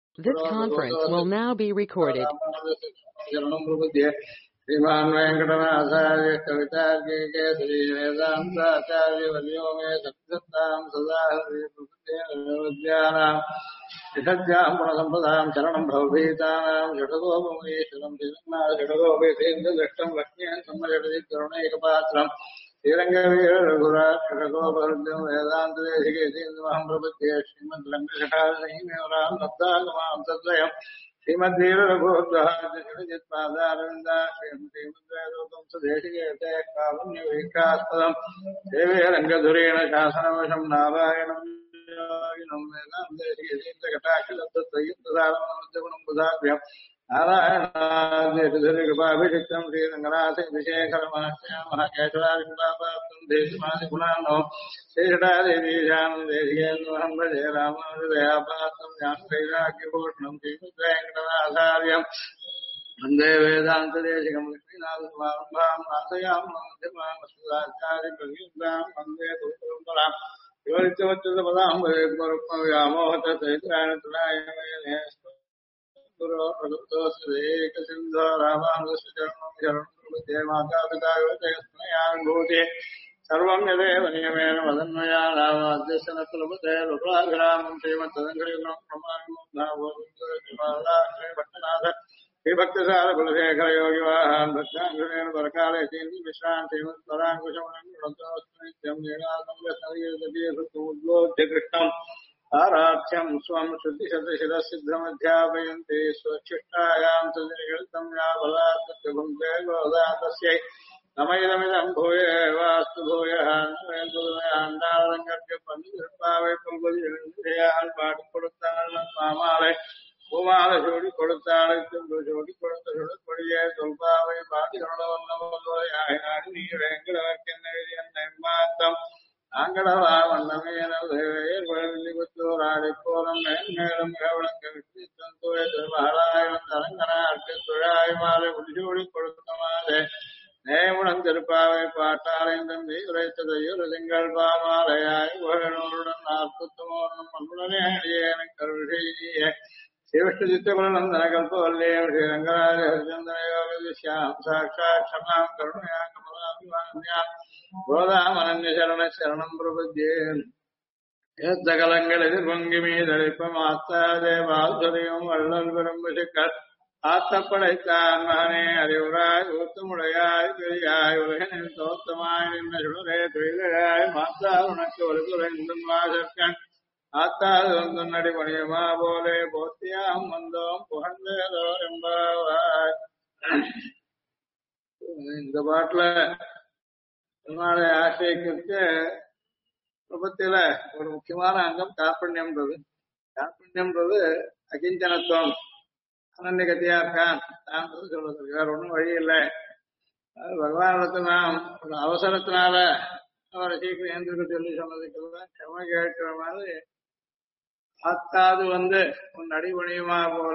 This conference will now be recorded. श्रीमान् वेङ्कटनाथार्य कवितार्किके श्रीवेदान्ताचार्यवर्यो मे सत्सत्तां सदा हृदयानां निषद्यां गुणसम्पदां शरणं भवभीतानां षडगोपमुनीश्वरं षडगोपेन्द्रदृष्टं लक्ष्मीं सम्मजटि करुणैकपात्रम् श्रीरङ्गवीरघुरात् षडगोपहृद्यं वेदान्तदेशिकेन्द्रमहं प्रपद्ये श्रीमद्रङ्गषठारसिंहरां नब्दागमां तद्वयम् श्रीमद्वीरघोद्वहादित्पादारविन्दा श्रीमद्वेदोतं सुदेशिकेते कारुण्यवीक्षास्पदम् देवे रङ्गधुरेण शासनवशं नारायणं योगिनं वेदान्तदेशिकेन्द्रकटाक्षलब्धत्रयित्तसारमनुजगुणं बुधाभ्यम् नारायणादेशधुरिकृपाभिषिक्तं श्रीरङ्गनाथविशेखरमहस्यामः केशवादिपापाप्तं देशमादिगुणानो श्रीषडादेवीशानन्देशिकेन्द्रमहं भजे रामानुजदयापात्रं ज्ञानवैराग्यभूषणं श्रीमद्वेङ्कटनाथार्यम् वन्दे वेदान्तदेशिकं लक्ष्मीनाथसमारम्भां नाथयामः मध्यमामस्मदाचार्यपर्यन्तां वन्दे गुरुपरम्पराम् योनित्यवच्युतपदां भवेद्गुरुत्मव्यामोहतचैत्रायतनाय गुरो प्रदुप्तोऽस्तेकसिन्धो रामानुजस्य चरणं शरणं प्रपद्ये मातापिता योजयस्मयानुभूतिः सर्वं यदेव नियमेन मदन्मया नामाद्यस्य न कुलपते लोकाभिरामं श्रीमत्तदङ्घ्रिणं प्रमाणमुग्धाभट्टनाथ श्रीभक्तिसारकुलशेखरयोगिवाहान् भक्ताङ्घ्रेण परकाले श्रीविश्रान् श्रीमत्पराङ्कुशमनोत्तमस्मृत्यं नीलासंगसंगीतबीजमुद्बोध्य कृष्णम् आराध्यं स्वं श्रुतिशतशिरसिद्धमध्यापयन्ति स्वच्छिष्टायां तद्निगलितं या बलात्तस्य भुङ्क्ते गोदातस्यै नमैदमिदं भूये वास्तु भूयः आण्डालङ्कर्य पन्निरुपावे पुल्पदियान् पाटिकोडुत्तान् मामाले பூமாலை சூடி கொடுத்தாள் சூடி கொடுத்த சுடற்படியே சொல்பாவை பாட்டிகளோயாய் நாடு நீர் எங்களவர்க்கென்ன மாத்தம் ஆங்கடவா வண்ணமேனூராடி போலம் மேலும் கவளங்க விட்டு தந்துரை திருமகளாயம் தரங்கனார்க்கு துழாய் மாலை முடிசூடி கொடுத்த மாலை நேமுடன் திருப்பாவை பாட்டாளையும் தம்பி உரைத்ததையொரு திங்கள் பாமாலையாய் புகழூருடன் 40 மண்ணுடனே அடியேன கருஷையே शिवष्टचित्तकुलनन्दन कल्पवल्लीं श्रीरङ्गराज हरिचन्दनयोगदिश्यां साक्षात् क्षमां करुणया कमलाभिवान्यां गोदामनन्यशरणशरणं प्रपद्ये यत्सकलங்கள் எதிர்பொங்கிமீதளிப்பமாத்தாதேவாசுரியும் வள்ளல் விரும்புசிக்கல் ஆத்தப்படைத்தான் மகனே அறிவுராய் ஊத்தமுடையாய் பெரியாய் உலகனில் தோத்தமாய் நின்ற சுடரே துயிலாய் மாத்தா உனக்கு ஒரு குறைந்தும் வாசற்கண் ஆத்தாது வந்தடி மணியமா போலே போத்தியாம் வந்தோம் புகழ்ந்தேதோ என்பாவாய். இந்த பாட்டுல பெருமாளை ஆசிரியருக்கு பிரபத்தில ஒரு முக்கியமான அங்கம் கார்பண்யம்ன்றது. கார்பண்யம்ன்றது அகிஞ்சனத்துவம், அனன்யகத்தியா இருக்கான் தான் சொல்றது. வேற ஒன்றும் வழி இல்லை. பகவானிடத்து நாம் ஒரு அவசரத்தினால அவரை சீக்கிரம் எழுந்திருக்க சொல்லி சொன்னதுக்கெல்லாம் க்ஷம கேட்கிற மாதிரி ஆத்தாது உன் அடிபணியுமா போல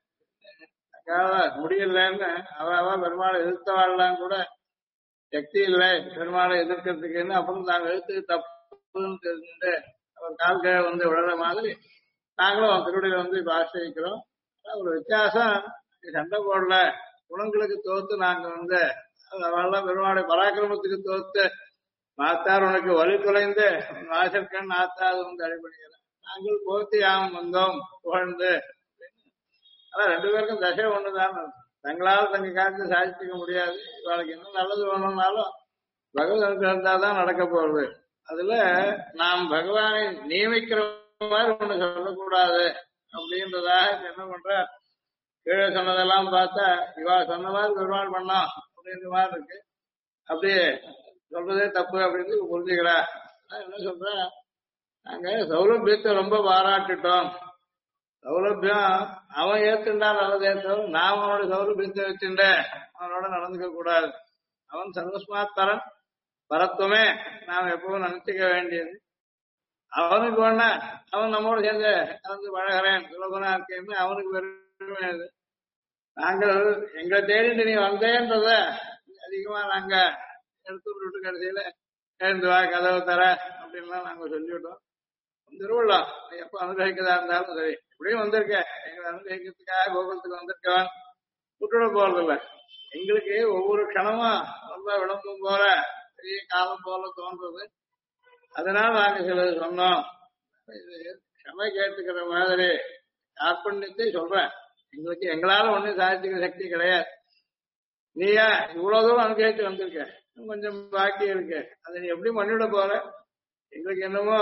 முடியலன்னு அவ பெருமாளை எதிர்த்தவாள்லாம் கூட சக்தி இல்லை பெருமாளை எதிர்க்கிறதுக்குன்னு அப்புறம் நாங்க எழுத்து தப்புன்னு தெரிஞ்சுட்டு அவர் கால்களை விழற மாதிரி நாங்களும் திருவடியில இப்ப ஆசிரியிக்கிறோம். ஒரு வித்தியாசம், சண்டை போடல, குணங்களுக்கு தோத்து நாங்க அவெல்லாம் பெருமாளுடைய பராக்கிரமத்துக்கு தோத்து மாத்தார் உனக்கு வலி குலைந்து வாசற்கண் ஆத்தாது அடிபணிகிறேன். நாங்கள் போத்தியாம் வந்தோம் புகழ்ந்து. ஆனா 2 பேருக்கும் தசை ஒண்ணுதான். தங்களால் தங்க காலத்து சாதிச்சுக்க முடியாது. இவளுக்கு என்ன நல்லது வேணும்னாலும் பகவத் இருந்தாதான் நடக்க போறது. அதுல நாம் பகவானை நியமிக்கிற மாதிரி ஒண்ணு சொல்லக்கூடாது அப்படின்றதாக என்ன பண்ற, கீழே சொன்னதெல்லாம் பார்த்தா இவா சொன்ன மாதிரி பெருமாள் பண்ணோம் அப்படின்ற மாதிரி இருக்கு. அப்படியே சொல்றதே தப்பு அப்படின்னு புரிஞ்சுக்கிறா. என்ன சொல்ற, நாங்க சௌலபியத்தை ரொம்ப பாராட்டிட்டோம். சௌலபியம் அவன் ஏத்துண்டா நல்லதே தவிர நாம் அவனோட சௌலபியத்தை வச்சுட்ட அவனோட நடந்துக்க கூடாது. அவன் சர்வஸ்மாத் பரன், பரத்துவமே நாம் எப்பவும் நினைச்சுக்க வேண்டியது. அவனுக்கு வேணா அவன் நம்மோட சேர்ந்து கலந்து பழகிறேன் சுலபனா இருக்கேன்னு அவனுக்கு பெருமை. நாங்கள் எங்களை தேடிட்டு நீ வந்தேன்றத அதிகமா நாங்க எடுத்து விட்டு கடைசியில எழுந்து வா கதவை தர அப்படின்லாம் நாங்க சொல்லிவிட்டோம். திருவிழா எப்ப அனுகிரகிக்கதா இருந்தாலும் சரி, இப்படியும் வந்திருக்கேன் எங்களை அனுபவிக்கிறதுக்காக கோகுலத்துக்கு வந்திருக்கவன் விட்டுட போறதில்ல. எங்களுக்கு ஒவ்வொரு க்ஷணமும் ரொம்ப விளம்பம் போல பெரிய காலம் போல தோன்றது. அதனால நாங்க சிலது சொன்னோம். இது க்ஷமை கேட்டுக்கிற மாதிரி கார்பண்யத்தை சொல்றேன். எங்களுக்கு எங்களால ஒண்ணும் சாதிச்சுக்கிற சக்தி கிடையாது. நீயா இவ்வளவு தூரம் அனுபவிச்சு வந்திருக்க, இன்னும் கொஞ்சம் பாக்கி இருக்கு, அதை நீ எப்படி பண்ணிவிட போற? எங்களுக்கு என்னமோ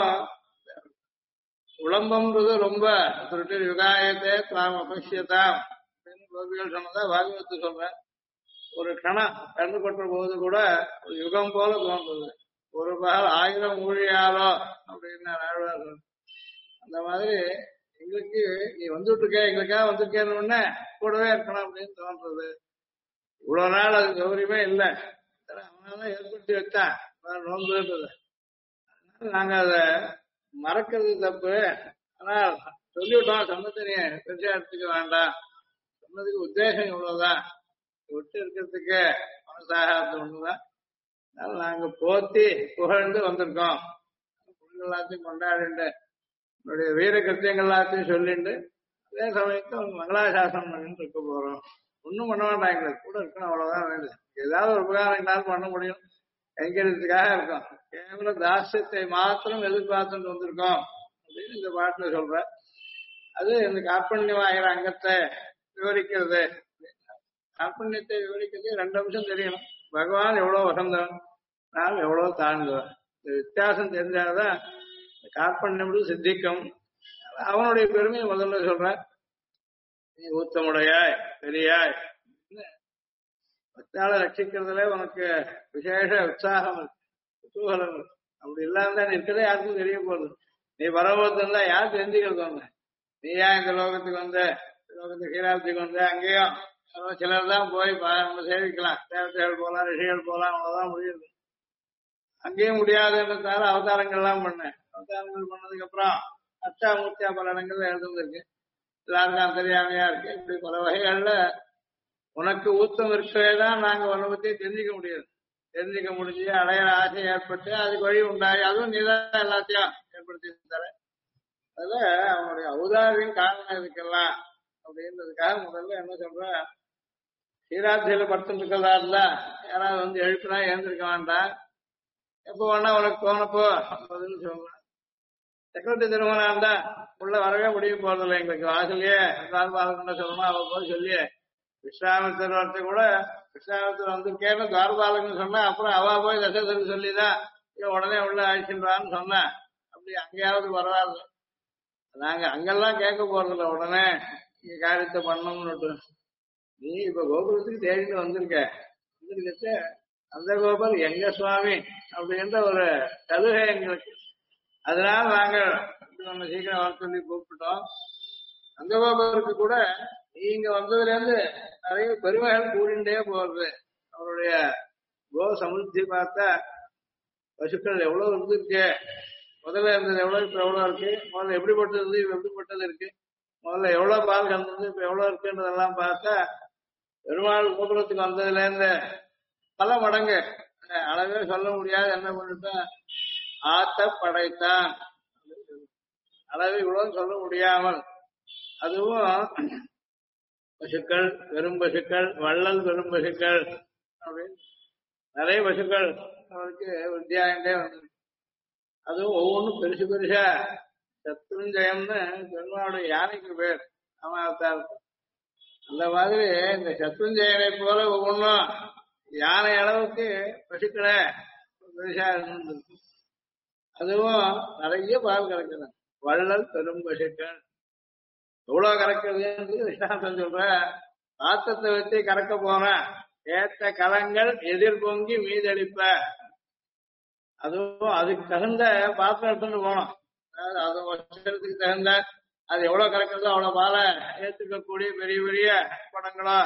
விளம்பம்ன்றது ரொம்ப திருட்டு யுகாயத்தை தாம் அபசியத்தாம் அப்படின்னு கோபிகள் சொன்னதா பாகவத்து சொல்றேன். ஒரு கணம் கண்டு கொட்ட போது கூட ஒரு யுகம் போல தோன்றது. ஒரு பகல் 1000 ஊழியாலோ அப்படின்னு ஆழ்வார் சொல்றார். அந்த மாதிரி எங்களுக்கு நீ வந்துட்டு இருக்க, எங்களுக்காக வந்திருக்கேன்னு கூடவே இருக்கணும் அப்படின்னு தோன்றது. இவ்வளவு நாள் அது கௌரியமே இல்லை, அவனால ஏற்படுத்தி வச்சான் நோன்புன்றது. நாங்க அதை மறக்கிறது தப்பு. ஆனால் சொல்லிவிட்டோம், சொன்னதை நீ பெருசா எடுத்துக்க வேண்டாம், சொன்னதுக்கு உத்தேசம் இவ்வளவுதான், விட்டு இருக்கிறதுக்கு மனசாகாத ஒண்ணுதான். அதனால நாங்க போத்தி புகழ்ந்து வந்திருக்கோம். எல்லாத்தையும் கொண்டாடிண்டு என்னுடைய வீர கிருத்தியங்கள் எல்லாத்தையும் சொல்லிண்டு அதே சமயத்துல அவங்க மங்களாசாசனம் பண்ணிட்டு இருக்க போறோம். ஒன்னும் பண்ண வேண்டாம், எங்களுக்கு கூட இருக்கணும், அவ்வளவுதான் வேண்டியது. ஏதாவது ஒரு உபகாரம் எங்களால் பண்ண முடியும், கைங்கரியத்துக்காக இருக்கும். கேவல தாசியத்தை மாத்திரம் எதிர்பார்த்துட்டு வந்திருக்கோம் அப்படின்னு இந்த பாட்டுல சொல்ற. அது இந்த கார்பண்யமாகிற அங்கத்தை விவரிக்கிறது. கார்பண்யத்தை விவரிக்கிறது 2 அம்சம் தெரியணும். பகவான் எவ்வளவு வசந்தவன், நாம் எவ்வளவு தாழ்ந்தவன். இந்த வித்தியாசம் தெரிஞ்சாதான் கார்பண்யம் சித்திக்கும். அவனுடைய பெருமையை முதல்ல சொல்ற. நீ ஊத்தமுடையாய் பெரியாய் பத்தாள ரட்சிக்கிறதுல உனக்கு விசேஷ உற்சாகம் இருக்கு, குதூகலம் இருக்கு. அப்படி இல்லாம தான் இருக்கிறதே யாருக்கும் தெரிய போகுது. நீ பரவத்துனா யார் தெரிஞ்சுக்கிறது? ஒண்ணு நீயா இந்த லோகத்துக்கு வந்த, லோகத்துக்கு கீழாத்துக்கு வந்த, அங்கேயும் சிலர் தான் போய் நம்ம சேவிக்கலாம், தேவதைகள் போலாம், ரிஷிகள் போலாம், அவ்வளவுதான் முடியுது. அங்கேயும் முடியாதுன்றதால அவதாரங்கள்லாம் பண்ணேன். அவதாரங்கள் பண்ணதுக்கு அப்புறம் அஷ்டாமூர்த்தியா பல இடங்கள்ல எழுதுந்திருக்கு, எல்லாருக்கும் தெரியாமையா இருக்கு. இப்படி பல வகைகள்ல உனக்கு ஊத்தம் இருக்கவேதான் நாங்க உன்னை பத்தி தெரிஞ்சுக்க முடியாது. தெரிஞ்சுக்க முடிஞ்சு அடையிற ஆசை ஏற்பட்டு அதுக்கு வழி உண்டாகி அதுவும் நீதான் எல்லாத்தையும் ஏற்படுத்தி தர. அதுல அவனுடைய ஔதாரியம் காரணம் இதுக்கெல்லாம் அப்படின்றதுக்காக முதல்ல என்ன சொல்ற, சீராத்திரியில படுத்துட்டு இருக்கிறதா இருந்தா யாராவது வந்து எழுப்பினா எழுந்திருக்க வேண்டாம், எப்போ வேணா உனக்கு தோணப்போ பதில் சொல்றேன். சக்கரவர்த்தி திருமணம் இருந்தா உள்ள வரவே முடிய போறதில்லை எங்களுக்கு. வாசலையே தார்பாலகன்னு சொல்லணும், அவ போய் சொல்லி விஸ்வாமித்தர் வரத்தை கூட விஸ்வாமித்தர் வந்து கேட்ட தார்பாலகன்னு சொன்னா அப்புறம் அவ போய் தசரதற்கு சொல்லிதான் உடனே உள்ள அழிச்சுன்றான்னு சொன்னேன். அப்படி அங்கேயாவது வரலாறு நாங்க அங்கெல்லாம் கேட்க போறதில்ல, உடனே நீங்க காரியத்தை பண்ணணும்னு. நீ இப்ப கோபுரத்துக்கு தேடிட்டு வந்திருக்க அந்த கோபுரம் எங்க சுவாமி அப்படின்ற ஒரு சலுகை எங்களுக்கு. அதனால நாங்க நம்ம சீக்கிரம் வர சொல்லி கூப்பிட்டோம். அந்த கோபுரத்துக்கு கூட நீங்க வந்ததுல இருந்து நிறைய பெருமைகள் கூடிண்டே போறது. அவருடைய கோ சமுத்தி பார்த்தா பசுக்கள் எவ்வளவு இருந்திருக்கு, முதல்ல இருந்தது எவ்வளவு, இப்ப எவ்வளவு இருக்கு, முதல்ல எப்படிப்பட்டது இருந்து இப்ப எப்படிப்பட்டது இருக்கு, முதல்ல எவ்வளவு பால் கலந்தது இப்ப எவ்வளவு இருக்குன்றதெல்லாம் பார்த்தா பெருமாள் கோபுரத்துக்கு வந்ததுல இருந்து பல மடங்கு அளவே சொல்ல முடியாது. என்ன பண்ணிட்டான், ஆத்த படைத்தான், அளவு இவ்வளவு சொல்ல முடியாமல். அதுவும் பசுக்கள், பெரும் பசுக்கள், வள்ளல் பெரும் பசுக்கள் அப்படின்னு நிறைய பசுக்கள் அவருக்கு வித்தியாண்டே வந்து. அதுவும் ஒவ்வொன்றும் பெருசு பெருசா சத்ருஞ்சயம்னு பெருமாளுடைய யானைக்கு பேர் அவதார். அந்த மாதிரி இந்த சத்ருஞ்சயனை போல ஒவ்வொன்றும் யானை அளவுக்கு பசுக்களை பெருசா இருந்திருக்கு. அதுவும் நிறைய பால் கறக்குது. வள்ளல் பெரும் பசுக்கள் எவ்வளவு கறக்குது விஷாந்தம் சொல்ற. பாத்திரத்தை வச்சு கறக்க போன ஏத்த கலங்கள் எதிர்பொங்கி மீதளிப்ப. அதுவும் அதுக்கு தகுந்த பாத்திரம் எடுத்துட்டு போனோம். அது வருஷத்துக்கு தகுந்த அது எவ்வளவு கறக்குறதோ அவ்வளவு பாலை ஏற்றுக்கக்கூடிய பெரிய பெரிய படங்களோ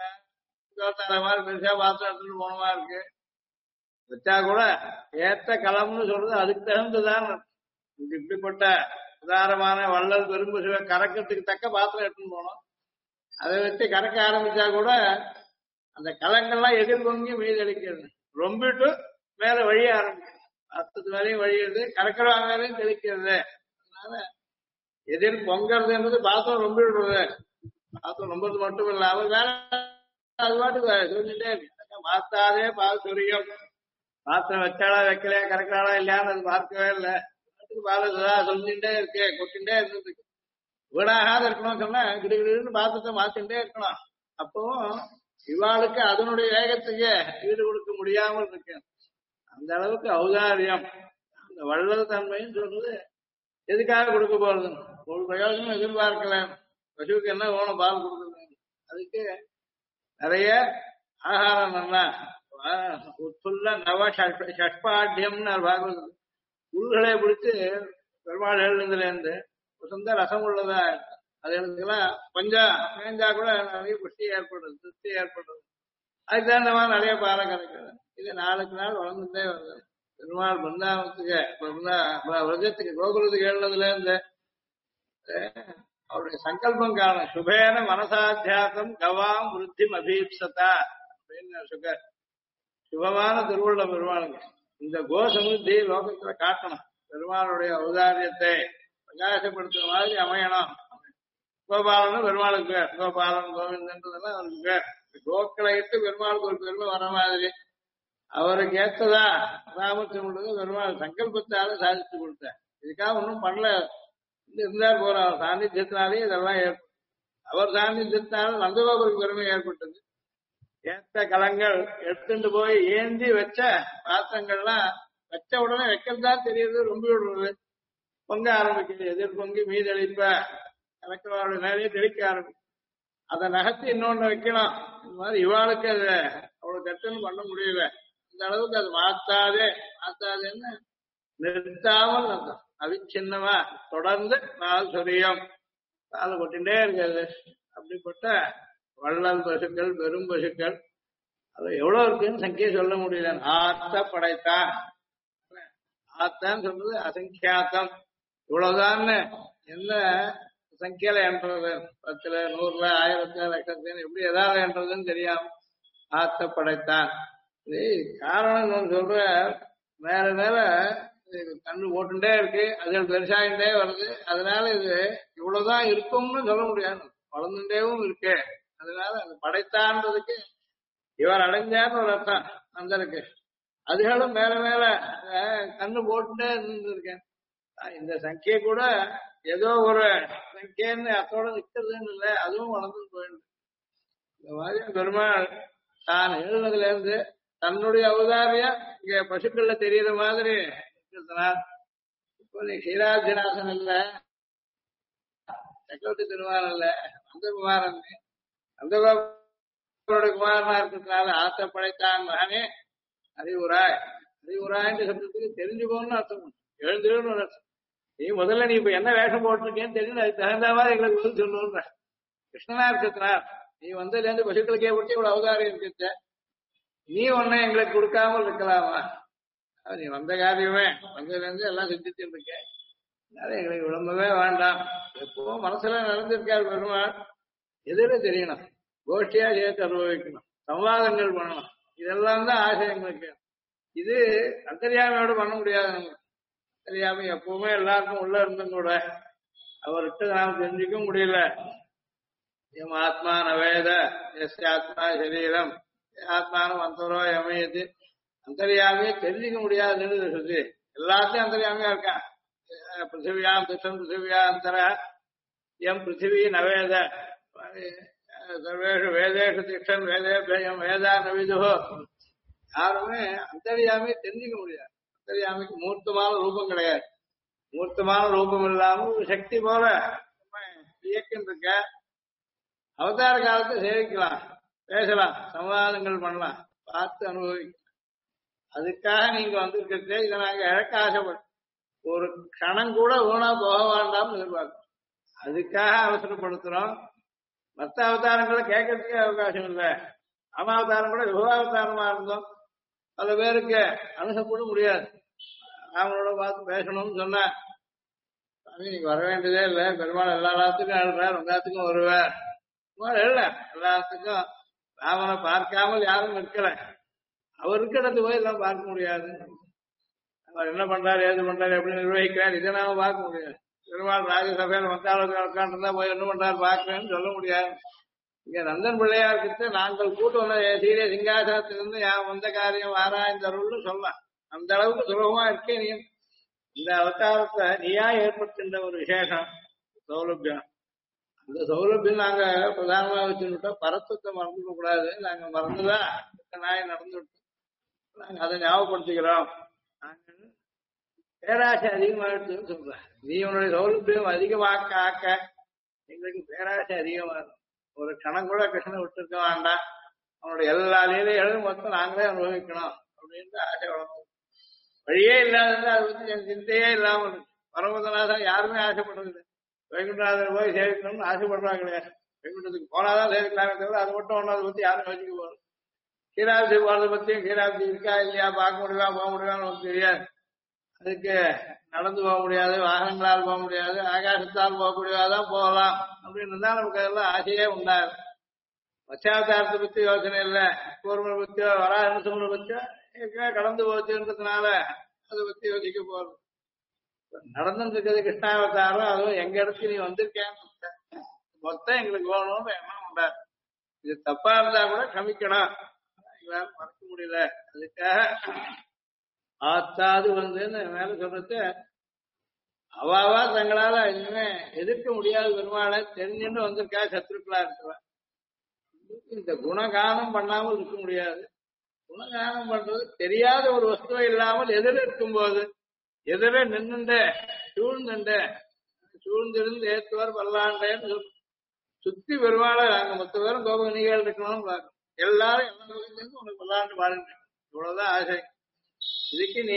மாதிரி பெருசா பாத்திரம் எடுத்துட்டு போனமா இருக்கு. வச்சா கூட ஏத்த களம்னு சொல்றது அதுக்கு தகுந்துதான். இப்படிப்பட்ட உதாரணமான வள்ளல் பெரும்பு கறக்கிறதுக்கு தக்க பாத்திரம் எடுத்துன்னு போனோம். அதை வச்சு கறக்க ஆரம்பிச்சா கூட அந்த களங்கள்லாம் எதிர்பொங்கி மீதளிக்கிறது. ரொம்பிட்டு மேல வழிய ஆரம்பிக்கும். அத்தத்து மேலையும் வழியுது, கறக்கிறவா மேலையும் தெளிக்கிறது. அதனால எதிர் பொங்கறது என்பது பாத்திரம் ரொம்ப விடுறது. பாத்திரம் நம்புறது மட்டும் இல்ல, அவர் வேலை அது பாட்டுக்கு சொல்லிட்டே இருக்கு. மாத்தாதே பால் சொரியும். பாத்திரம் வச்சாளா வைக்கலையா கரெக்டாளா இல்லையான்னு அது பார்க்கவே இல்லை. பால் சொல்லிட்டே இருக்கே, கொட்டிண்டே இருந்ததுக்கு வீடாகாத இருக்கணும் சொன்னா கிடுகிடுன்னு பாத்திரத்தை மாத்திட்டே இருக்கணும். அப்பவும் இவாளுக்கு அதனுடைய வேகத்துக்கு ஈடு கொடுக்க முடியாமல் இருக்கு. அந்த அளவுக்கு ஔதாரியம், அந்த வள்ளல் தன்மைன்னு சொல்றது எதுக்காக கொடுக்க போறது? ஒரு பிரயோஜனம் எதிர்பார்க்கல. பசுவுக்கு என்ன வேணும் பால் கொடுக்குறது? அதுக்கு நிறைய ஆகாரம் நல்லா உட்புள்ள நவ ஷட்பாட்டியம்னு பாகவதம் உள்களை பிடிச்சு பெருமாள் எழுதுல இருந்து சொந்த ரசம் உள்ளதா அது எழுதுக்கெல்லாம் கொஞ்சம் மேஞ்சா கூட நிறைய புஷ்டி ஏற்படுறது, திருப்தி ஏற்படுறது. அதுக்கு தகுந்த மாதிரி நிறைய பாலம் கிடைக்கிறது. இது நாளுக்கு நாள் வளர்ந்துட்டே வருது. பெருமாள் பிருந்தாவனத்துக்கு விரதத்துக்கு கோகுலத்துக்கு எழுதுல இருந்து அவருடைய சங்கல்பம் காணும். சுபேன மனசாத்தியாசம் கவாம் விருத்தி அபீப்சதா அப்படின்னு சுகர் சுபமான திருவுள்ள பெருமாளுங்க இந்த கோசமுத்தி லோகத்துல காட்டணும். பெருமாளுடைய ஔதாரியத்தை பிரகாசப்படுத்துற மாதிரி அமையணும். கோபாலன் பெருமாளுக்கு கோபாலன் கோவிந்தன்றதெல்லாம் அவருக்கு கோக்களை இட்டு பெருமாளுக்கு ஒரு பெருமை வர மாதிரி அவருக்கு ஏற்றதா ராமத்தின் உள்ளது பெருமாள் சங்கல்பத்தால சாதிச்சு கொடுத்தார். இதுக்காக ஒன்றும் பண்ணல, இருந்தார் போறார். சாநித்தியத்தினாலே இதெல்லாம் ஏற்படும். அவர் சாநித்தியத்தினால நந்தகோபுருக்கு பெருமை ஏற்பட்டது. ஏத்த கலங்கள் எடுத்துட்டு போய் ஏந்தி வச்ச பாத்திரங்கள்லாம் வச்ச உடனே வைக்கிறதா தெரியுது, ரொம்ப விடுறது, பொங்க ஆரம்பிக்குது. எதிர் பொங்கி மீதளிப்ப கலக்கிறவருடைய நிறைய தெளிக்க ஆரம்பிக்கும். அதை நகர்த்தி இன்னொன்னு வைக்கணும். இந்த மாதிரி இவாளுக்கு அது அவ்வளவு கட்டுன்னு பண்ண முடியல. இந்த அளவுக்கு அது மாத்தாதேன்னு நிறுத்தாமல் அவிச்சின்னமா தொடர்ந்து நாள் சொரியம் காலை கொட்டின்றே இருக்காது. அப்படிப்பட்ட வள்ளல் பசுக்கள், பெரும் பசுக்கள், அது எவ்வளவு இருக்குன்னு சங்கிய சொல்ல முடியல. ஆத்த படைத்தான், ஆத்தான்னு சொல்றது அசங்கியாத்தம். இவ்வளவுதான்னு என்ன சங்கியால என்றது, 10ல 100ல 1000ல லட்சத்துல எப்படி ஏதாவது என்றதுன்னு தெரியாம ஆத்த படைத்தான். இது காரணம் சொல்ற மேல மேல கண்ணு போட்டுட்டே இருக்கு, அது பெருசாகிட்டே வருது. அதனால இது இவ்வளவுதான் இருக்கும்னு சொல்ல முடியாது, வளர்ந்துட்டேவும் இருக்கு. அதனால அது படைத்தான்றதுக்கு இவர் அடைஞ்சான்னு ஒரு அர்த்தம் அந்த இருக்கு. அதுகளும் மேல மேல கண்ணு போட்டுட்டே இருந்திருக்கேன். இந்த சங்கியை கூட ஏதோ ஒரு சங்கியன்னு அத்தோட நிக்கிறதுன்னு இல்லை, அதுவும் வளர்ந்து போயிடுது. இந்த மாதிரி பெருமாள் தான் எழுதுனதுல இருந்து தன்னுடைய அவதாரியம் இங்க பசுக்கள்ல தெரியற மாதிரி இருக்கிறதுனால இப்போ நீ க்ஷீராஜிநாசன் இல்ல, சக்கரவர்த்தி திருமாரன் இல்ல, நந்தகுமாரன் நந்தகோபுரோட குமாரனா இருக்கிறதுனால ஆத்த படைத்தான் மகனே அறிவுராய்ன்ற சப்தத்துக்கு தெரிஞ்சுக்கோன்னு அர்த்தம், எழுந்துருன்னு ஒரு அர்த்தம். நீ முதல்ல நீ இப்ப என்ன வேஷம் போட்டிருக்கேன்னு தெரிஞ்சு அதுக்கு தகுந்த மாதிரி எங்களுக்கு வந்து சொல்லணுன்ற கிருஷ்ணனா இருக்கிறதுனால நீ வந்ததுல இருந்து பசுக்களுக்கே பற்றி இவ்வளவு அவதாரம் இருக்க, நீ ஒன்னும் எங்களுக்கு கொடுக்காமல் இருக்கலாமா? நீ வந்த காரியமே வந்ததுல இருந்து எல்லாம் செஞ்சுட்டு இருக்க, அதனால எங்களுக்கு விளம்பவே வேண்டாம். எப்பவும் மனசுல நடந்திருக்காரு பெருமாள், எதிர தெரியணும், கோஷ்டியா சேர்த்து அனுபவிக்கணும், சம்வாதங்கள் பண்ணணும், இதெல்லாம் தான் ஆசை எங்களுக்கு. இது அந்தரியாமையோட பண்ண முடியாது. தெரியாம எப்பவுமே எல்லாருக்கும் உள்ள இருந்தும் கூட அவர்கிட்ட நாம் தெரிஞ்சுக்க முடியல. எம் ஆத்மா நவேத எஸ் ஆத்மா சரீரம் ஆத்மானம் அந்தரோ எமையது, அந்தரியாமையே தெரிஞ்சுக்க முடியாதுன்னு சொல்லி எல்லாத்தையும் அந்தரியாமையா இருக்கான். பிருத்திவியாம் திட்டம் பிருத்திவியா அந்தர எம் பிருத்திவி நவேத சர்வேஷு வேதேஷு திஷ்டன் வேதேபியம் வேதா நவிதுஹோ. யாருமே அந்தரியாமே தெரிஞ்சுக்க முடியாது. அந்தரியாமைக்கு மூர்த்தமான ரூபம் கிடையாது. மூர்த்தமான ரூபம் இல்லாம ஒரு சக்தி போல இயக்கம் இருக்க. அவதார காலத்தை சேவிக்கலாம், பேசலாம், சமாதானங்கள் பண்ணலாம், பார்த்து அனுபவிக்கலாம். அதுக்காக நீங்க வந்திருக்கிறதே இதை நாங்க இழக்க ஆசைப்பட்டோம். ஒரு கணம் கூட ஊனா போக வேண்டாம்னு எதிர்பார்க்கிறோம். அதுக்காக அவசரப்படுத்துறோம். மற்ற அவதாரங்களை கேட்கறதுக்கே அவகாசம் இல்லை. ராமாவதாரம் கூட விபவாவதாரமா இருந்தோம், பல பேருக்கு அணுகப்பட முடியாது. ராமனோட பார்த்து பேசணும்னு சொன்ன நீங்க வர வேண்டியதே இல்லை, பெருமாள் எல்லாத்துக்கும் எழுறார், எல்லாத்துக்கும் வருவார். இல்ல எல்லாத்துக்கும் ராமனை பார்க்காமல் யாரும் இருக்கல. அவர் இருக்கிறது போய் எல்லாம் பார்க்க முடியாது. அவர் என்ன பண்றாரு, ஏது பண்றாரு, எப்படி நிர்வகிக்கிறார், இதை நாம பார்க்க முடியாது. பெருமாள் ராஜசபையில் மத்தாளத்தில் உட்காந்துருந்தா போய் என்ன பண்றாரு பாக்குறேன்னு சொல்ல முடியாது. இங்க நந்தன் பிள்ளையாருக்கு நாங்கள் கூட்டம் சீரிய சிங்காசனத்திலிருந்து என் வந்த காரியம் வாரா இந்த அருள்னு சொல்லலாம். அந்த அளவுக்கு சுலபமா இருக்கே நீ. இந்த அவதாரத்தை நீயா ஏற்படுத்தின்ற ஒரு விசேஷம் சௌலபியம். அந்த சௌலபியம் நாங்க பிரதானமா வச்சுட்டோம். பரத்துவத்தை மறந்துக்க கூடாது. நாங்க மறந்துதான் நாய் நடந்து விட்டோம். நாங்க அதை ஞாபகப்படுத்திக்கிறோம். நாங்கள் பேராசை அதிகமாகிடுச்சுன்னு சொல்றேன். நீ உன்னுடைய சௌலபியம் அதிகமாக்க ஆக்க எங்களுக்கு பேராசை அதிகமா இருக்கும். ஒரு கணம் கூட கிருஷ்ணனை விட்டுருக்க வேண்டாம். அவனுடைய எல்லா லீலைகளும் மொத்தம் நாங்களே அனுபவிக்கணும் அப்படின்னு ஆசை வளர்ந்தோம். வழியே இல்லாதது அதை பத்தி என் சிந்தையே இல்லாமல் இருக்கு. பரமதநாதன் யாருமே ஆசைப்படுறது வைகுண்டநாதர் போய் சேவிக்கணும்னு ஆசைப்படுறாங்களே. வைகுண்டத்துக்கு போனாதான் சேவிக்கலாமே தவிர அது மட்டும் ஒன்றும் அதை பத்தி யாரும் யோசிக்க போறோம். கீராப்தி போறதை பத்தியும் கீராப்தி இருக்கா இல்லையா பார்க்க முடியுமா போக முடியுமான்னு நமக்கு தெரியாது. அதுக்கு நடந்து போக முடியாது, வாகனங்களால் போக முடியாது, ஆகாசத்தால் போக முடியாதான் போகலாம் அப்படின்னு தான் நமக்கு அதெல்லாம் ஆசையே உண்டாது. பச்சாவதாரத்தை பத்தி யோசனை இல்லை. கூர்ம பத்தியோ வராசமுறை பத்தியோ கடந்து போச்சுன்றதுனால அதை பத்தி யோசிக்க போறது. நடந்துட்டு இருக்கிறது கிருஷ்ணாவதாரம். அதுவும் எங்க இடத்துக்கு நீ வந்திருக்கேன்னு மொத்தம் எங்களுக்கு போகணும்னு எண்ணம் உண்டாது. இது தப்பா இருந்தா கூட கமிக்கணும். எங்களால மறக்க முடியல. அதுக்காக ஆத்தாது வந்துன்னு மேல சொல்றது அவாவா தங்களால இனிமே எதிர்க்க முடியாது. பெருமாளை தெரிஞ்சுன்னு வந்திருக்கா சத்ருக்களா இருக்கிறவன். இந்த குணகானம் பண்ணாமல் இருக்க முடியாது. குணகானம் பண்றது தெரியாத ஒரு வஸ்துவை இல்லாமல் எதிர இருக்கும்போது எதிர நின்னுண்ட சூழ்ந்திருந்து ஏற்றுவார் பல்லாண்டேன்னு சொல்லு. சுத்தி பெருமாளை நாங்க மொத்த பேரும் கோபகனிகள் இருக்கணும்னு பார்க்கணும். எல்லாரும் எல்லா கோபத்திலிருந்து உனக்கு பல்லாண்டு பாருங்க. இவ்வளவுதான் ஆசை. இதுக்கு நீ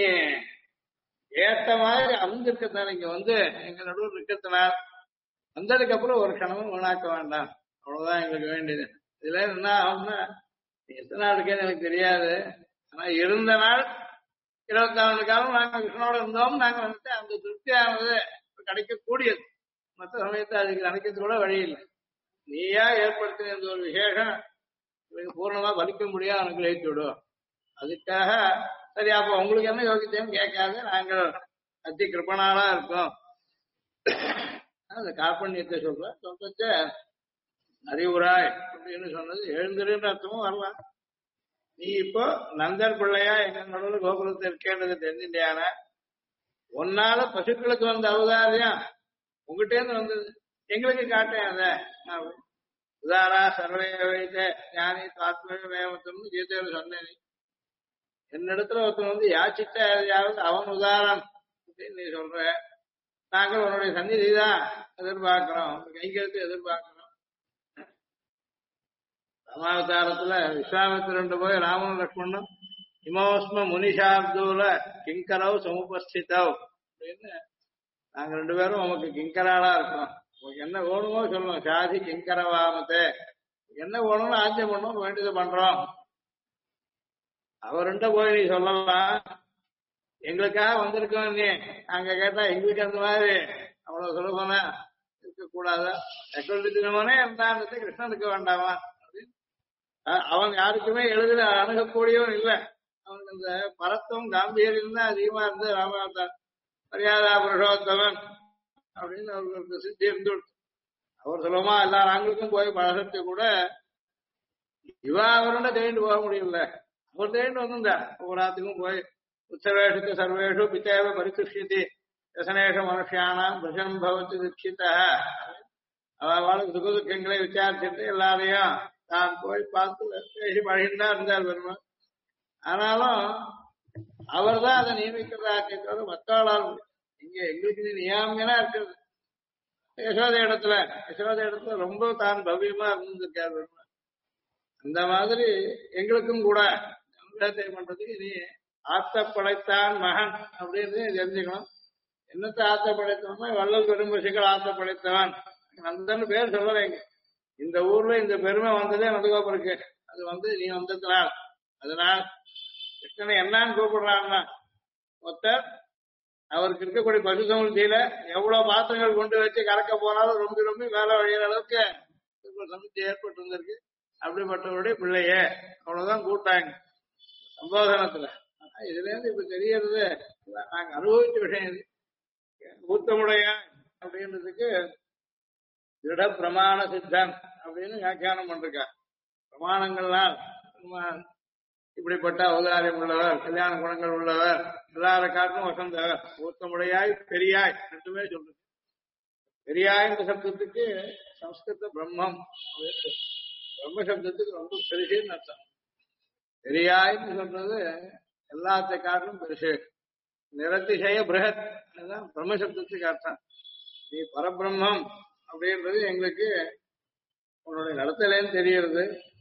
ஏற்ற மாதிரி அமைஞ்சிருக்கத்தான இங்க வந்து எங்க நடுவில் இருக்கிறதுனால வந்ததுக்கு அப்புறம் ஒரு கணவன் வீணாக்க வேண்டாம். அவ்வளவுதான் எங்களுக்கு வேண்டியது. இதுல என்ன ஆகும்னா எத்தனை நாள் இருக்கேன்னு எனக்கு தெரியாது. ஆனா இருந்த நாள் 24 காலம் நாங்க கிருஷ்ணனோட இருந்தோம். நாங்க வந்துட்டு அந்த திருப்தியானது கிடைக்கக்கூடியது. மற்ற சமயத்தை அதுக்கு நினைக்கிறது கூட வழி இல்லை. நீயா ஏற்படுத்தின இந்த ஒரு விசேஷம் பூர்ணமா பலிக்க முடியாது அனுகிரகித்து விடும். அதுக்காக சரி அப்ப உங்களுக்கு என்ன யோகித்தேன்னு கேட்காது. நாங்கள் அத்தி கிருப்பனாலா இருக்கோம். அந்த கார்பண்யத்தை சொல்றச்ச அறிவுராய் அப்படின்னு சொன்னது எழுந்திருன்ற அர்த்தமும் வரலாம். நீ இப்போ நந்தன் பிள்ளையா எங்க நடுவில் கோகுலத்தை இருக்கேன்றது தெரிஞ்சுட்டியான ஒன்னால பசுக்களுக்கு வந்த அவதாரியம் உங்ககிட்ட இருந்து வந்தது. எங்களுக்கு காட்டேன் அத உதாரா சர்வே வைத்த ஞானி ஆத்மேவத்தம்னு கீதையில சொன்னேன். என்னிடத்துல ஒருத்தன் வந்து யாச்சிட்ட எதையாவது அவன் உதாரணம் அப்படின்னு நீ சொல்ற. நாங்கள் உன்னுடைய சந்நிதி தான் எதிர்பார்க்கிறோம். கைகழுத்து எதிர்பார்க்கிறோம். ராமாவதாரத்துல விஸ்வாமித்திரன் போய் ராமன் லக்ஷ்மணன் இமோஸ்ம முனிஷாப்தூல கிங்கரவ் சமுபஸ்திதவ் அப்படின்னு நாங்க 2 பேரும் உமக்கு கிங்கராளா இருக்கோம். உங்களுக்கு என்ன வேணுமோ சொல்லுவோம். சாதி கிங்கரவாமத்தை என்ன வேணும்னு ஆஜ்ஞை பண்ணணும் வேண்டியது பண்றோம். அவர்கிட்ட போய் நீ சொல்லலாம் எங்களுக்காக வந்திருக்கோம். நீ அங்க கேட்டா எங்களுக்கு அந்த மாதிரி அவ்வளவு சுலபமா இருக்கக்கூடாதா? தினமனே இருந்தா கிருஷ்ணனுக்கு வேண்டாமா? அவன் யாருக்குமே எளிதில் அணுகக்கூடியவன் இல்லை. அவனுக்கு இந்த பரத்துவம் காம்பீரியம் தான் அதிகமா இருந்து ராமாவதார் மரியாதா புருஷோத்தமன் அப்படின்னு அவர்களுக்கு சித்தி இருந்து அவர் சுலபமா எல்லா நாங்களுக்கும் போய் பழகத்தை கூட இவ அவருட தேண்டு போக முடியல. அவர் தேண்டு வந்திருந்தா ஒவ்வொருத்துக்கும் போய் உற்சவேஷத்து சர்வேஷு பித்தேவ பரிசுஷிதி ரசனேஷ மனுஷியானாம் பிரசன் பவத்து தீட்சித அவளுக்கு சுக துக்கங்களை விசாரிச்சுட்டு எல்லாரையும் தான் போய் பார்த்து பேசி பழகின்றா இருந்தார் பெருமாள். ஆனாலும் அவர் தான் அதை நியமிக்கிறதாக்கே தவிர மத்தாளால் இங்க எங்களுக்கு நியாமியனா இருக்கிறது. யசோத இடத்துல ரொம்ப தான் பவ்யமா இருந்திருக்கார் பெருமாள். அந்த மாதிரி எங்களுக்கும் கூட பண்றதுக்கு நீ ஆத்த படைத்தான் மகன் அப்படின்னு தெரிஞ்சுக்கணும். என்னத்தை ஆத்த படைத்தவன்னா வள்ளல் பெரும்பசிகள் ஆத்த படைத்தவன் அந்த பேர் சொல்லலைங்க. இந்த ஊர்ல இந்த பெருமை வந்ததே நந்தகோபருக்கு. அது வந்து நீ வந்ததுனால் அதனால் கிருஷ்ணனை என்னான்னு கூப்பிடுறான்னா மொத்தம் அவருக்கு இருக்கக்கூடிய பசு சமூகத்தில எவ்வளவு பாத்திரங்கள் கொண்டு வச்சு கறக்க போனாலும் ரொம்ப ரொம்ப மேல வழியிற அளவுக்கு சமூகத்தை ஏற்பட்டு இருந்திருக்கு. அப்படிப்பட்டவருடைய பிள்ளையே அவ்வளவுதான் கூட்டாங்க சம்போதனத்துல. இதுல இருந்து இப்ப தெரியறது நாங்க அனுபவிச்ச விஷயம். இது ஊத்தமுடைய அப்படின்றதுக்கு திட பிரமாண சித்தன் அப்படின்னு வியாக்கியானம் பண்றா. பிரமாணங்கள்லாம் இப்படிப்பட்ட அவதாரியம் உள்ளவர், கல்யாண குணங்கள் உள்ளவர், எல்லார காட்டிலும் வசந்தவர், ஊத்தமுடையாய் பெரியாய் ரெண்டுமே சொல்றது. பெரியாய் சப்தத்துக்கு சம்ஸ்கிருத பிரம்மம், பிரம்ம சப்தத்துக்கு ரொம்ப பெருசுன்னு அர்த்தம். பெரியாய்ன்னு சொல்றது எல்லாத்தை காட்டிலும் பெருசு, நிரதிசய பிரகத், அதுதான் பிரம்ம சப்தத்துக்கு அர்த்தம். நீ பரபிரம்மம் அப்படின்றது எங்களுக்கு உன்னுடைய நடத்தலேன்னு தெரியுது.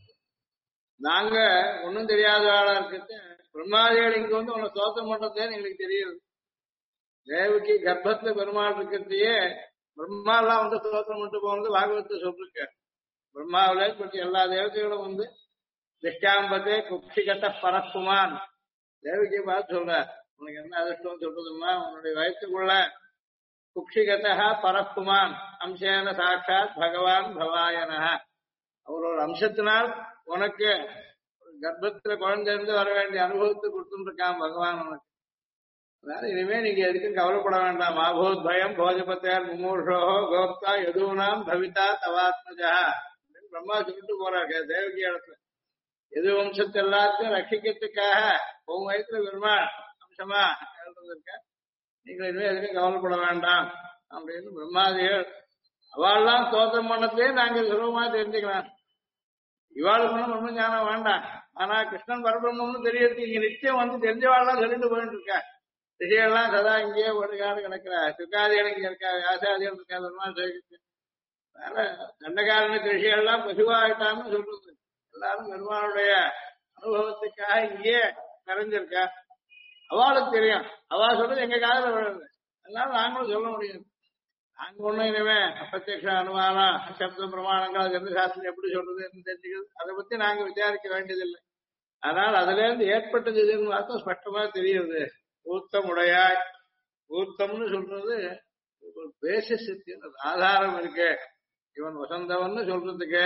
நாங்க ஒன்னும் தெரியாத ஆளா இருக்கிறது பிரம்மாதிகள் இங்க வந்து உன்னை தோத்தம் பண்றதேன்னு எங்களுக்கு தெரியுது. தேவகி கர்ப்பத்துல பெருமாள் இருக்கிறதையே பிரம்மாலாம் வந்து தோத்தம் பண்ணிட்டு போனது பாகவத்தை சொல்லிருக்க. பிரம்மாவில பற்றி எல்லா தேவதைகளும் வந்து திஷ்டாம்பத்தே குப்ஷிகட்ட பரக்குமான் தேவகியை பார்த்து சொல்ற, உனக்கு என்ன அதிர்ஷ்டம் சொல்றதுமா, உன்னுடைய வயசுக்குள்ள குப்ஷிகதா பரக்குமான் அம்சேன சாட்சாத் பகவான் பவாயன, அவரோட அம்சத்தினால் உனக்கு கர்ப்பத்துல குழந்தை இருந்து வர வேண்டிய அனுபவத்தை கொடுத்துருக்கான் பகவான் உனக்கு. அதனால இனிமே நீங்க எதுக்கும் கவலைப்பட வேண்டாம். ஆபோத் பயம் போஜபத்தையார் முமூர்ஷோ கோப்தா எதுனாம் பவிதா தவாத்மஜா அப்படின்னு பிரம்மா சொல்லிட்டு போறாங்க தேவகி இடத்துல. எது வம்சத்தை எல்லாத்தையும் ரட்சிக்கிறதுக்காக உன் வயசுல பெருமாள் அம்சமா இருக்க, நீங்க இனிமே எதுக்கும் கவலைப்பட வேண்டாம் அப்படின்னு பிரம்மாதிகள் அவள்லாம் தோற்றம் பண்ணதே நாங்க சுலபமா தெரிஞ்சுக்கலாம். இவாளுக்கு ஒன்றும் ஞானம் வேண்டாம். ஆனா கிருஷ்ணன் பரபிரம்மம்னு தெரியறது இங்க நிச்சயம் வந்து தெரிஞ்சவாள்லாம் சொல்லிட்டு போயிட்டு இருக்கா. ரிஷிகள்லாம் சதா இங்கேயே ஒரு காடு கிடக்குறா, சுக்காதிகள் இங்க இருக்கா, வியாசாதிகள் இருக்கா, அதனால தண்டகாரனுக்கு ரிஷிகள்லாம் பசுவாயிட்டான்னு சொல்றது. எல்லாரும் பெருமாளுடைய அனுபவத்துக்காக இங்கேயே நிறைஞ்சிருக்கா. அவளுக்கு தெரியும், அவ சொல்றது எங்க காதல விழுது, அதனால நாங்களும் சொல்ல முடியாது. நாங்க ஒண்ணும் இனிமே அப்பிரத்யக்ஷ அனுமானம் சப்த பிரமாணங்கள் அது எந்த சாஸ்திரம் எப்படி சொல்றது தெரிஞ்சுக்கிறது அதை பத்தி நாங்க விசாரிக்க வேண்டியதில்லை. ஆனால் அதுல இருந்து ஏற்பட்டது இதுன்னு பார்த்தா ஸ்பஷ்டமா தெரியுது. ஊத்தமுடையாய், ஊத்தம்னு சொல்றது ஒரு பேசிஸ் ஆதாரம் இருக்கு. இவன் வசந்தவன் சொல்றதுக்கு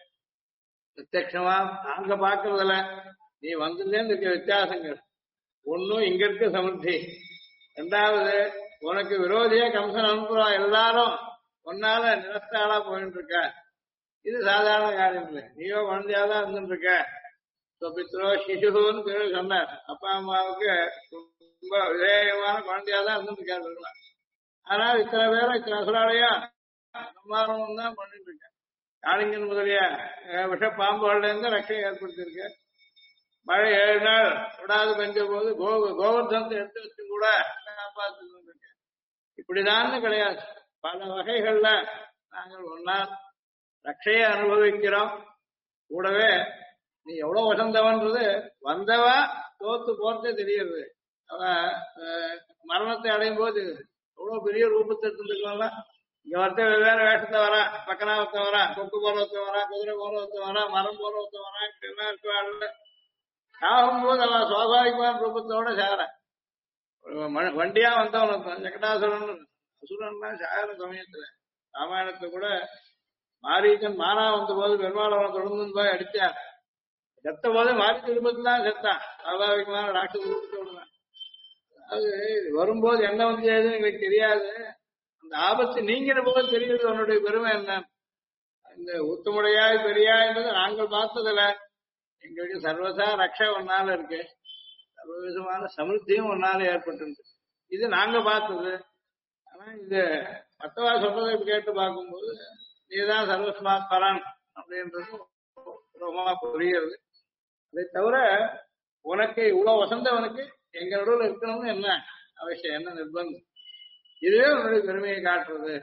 பிரத்யமா நாங்க பாக்குறதுல நீ வந்ததுலேருந்து இருக்க வித்தியாசங்கள் ஒன்னும் இங்க இருக்க சமர்த்தி, ரெண்டாவது உனக்கு விரோதியா கம்சன் அனுப்புறான், எல்லாரும் ஒன்னால நிரஸ்தாளா போயிட்டு இருக்க. இது சாதாரண காரியம் இல்லை. நீயோ குழந்தையாதான் இருந்துட்டு இருக்க. பித்ரோ சிசுன்னு பேர் சொன்னார். அப்பா அம்மாவுக்கு ரொம்ப விவேகமான குழந்தையாதான் இருந்துட்டு இருக்காரு. ஆனால் இத்தனை பேரும் இத்தனை அசுராலையா சம்மாரம் தான் பண்ணிட்டு இருக்க. காளிங்கன் முதலிய விஷ பாம்புகள்ல இருந்து ரட்சை ஏற்படுத்தியிருக்க. மழை 7 நாள் விடாது பெஞ்ச போது கோவர்தனத்தை எடுத்து வச்சு கூட காப்பாத்து இருக்க. இப்படிதான் கிடையாது, பல வகைகள்ல நாங்கள் ஒன்னால் ரட்சையை அனுபவிக்கிறோம். கூடவே நீ எவ்வளவு வசந்தவன்றது வந்தவா தோத்து போறதே தெரியுது. அவன் மரணத்தை அடையும் போது எவ்வளவு பெரிய ரூபத்தை எடுத்துருக்கலாம். இங்க ஒருத்த வெவ்வேறு வேஷத்தை வரான், பக்கனா ஒருத்தன் வரான், கொக்கு போல ஒருத்தன் வரான், குதிரை போல ஒருத்தன் வரான், மரம் போல ஒருத்தன் வரான், இப்படிலாம் இருக்குவாள். சாகும்போது அவன் சுவாபாவிகமான ரூபத்தோட சாகிறான். வண்டியா வந்தவன் ஜெகடாசுரன் அசுரன் சாகர சமயத்துல ராமாயணத்தை கூட மாரீச்சன் மானா வந்த போது பெருமாள் அவனை தொடர்ந்து போய் அடிச்சான். செத்த போது மாரீச்ச ரூபத்துலாம் செத்தான், சுவாபாவிகமான ராட்சச ரூபத்தோடுதான். அது வரும்போது என்ன வந்து ஏதுன்னு எங்களுக்கு தெரியாது. அந்த ஆபத்து நீங்கிற போது தெரியுது அவனுடைய பெருமை என்ன. இந்த ஊத்தமுடையாய் பெரியாய்ன்றது நாங்கள் பார்த்ததில்ல. எங்களுக்கு சர்வசா ரக்ஷ ஒன்னால இருக்கு, சர்வவிதமான சமிருத்தியும் ஒன்னால ஏற்பட்டு இது நாங்க பார்த்தது. ஆனா இது மத்தவா சொல்றதை கேட்டு பார்க்கும்போது நீதான் சர்வஸ்மாத் பரன் அப்படின்றது ரொம்ப புரியுது. அதை தவிர உனக்கு இவ்வளவு வசந்தவனுக்கு எங்க நடுவில் இருக்கணும்னு என்ன அவசியம், என்ன நிர்பந்தம்? இதுவே உன்னுடைய பெருமையை காட்டுறது.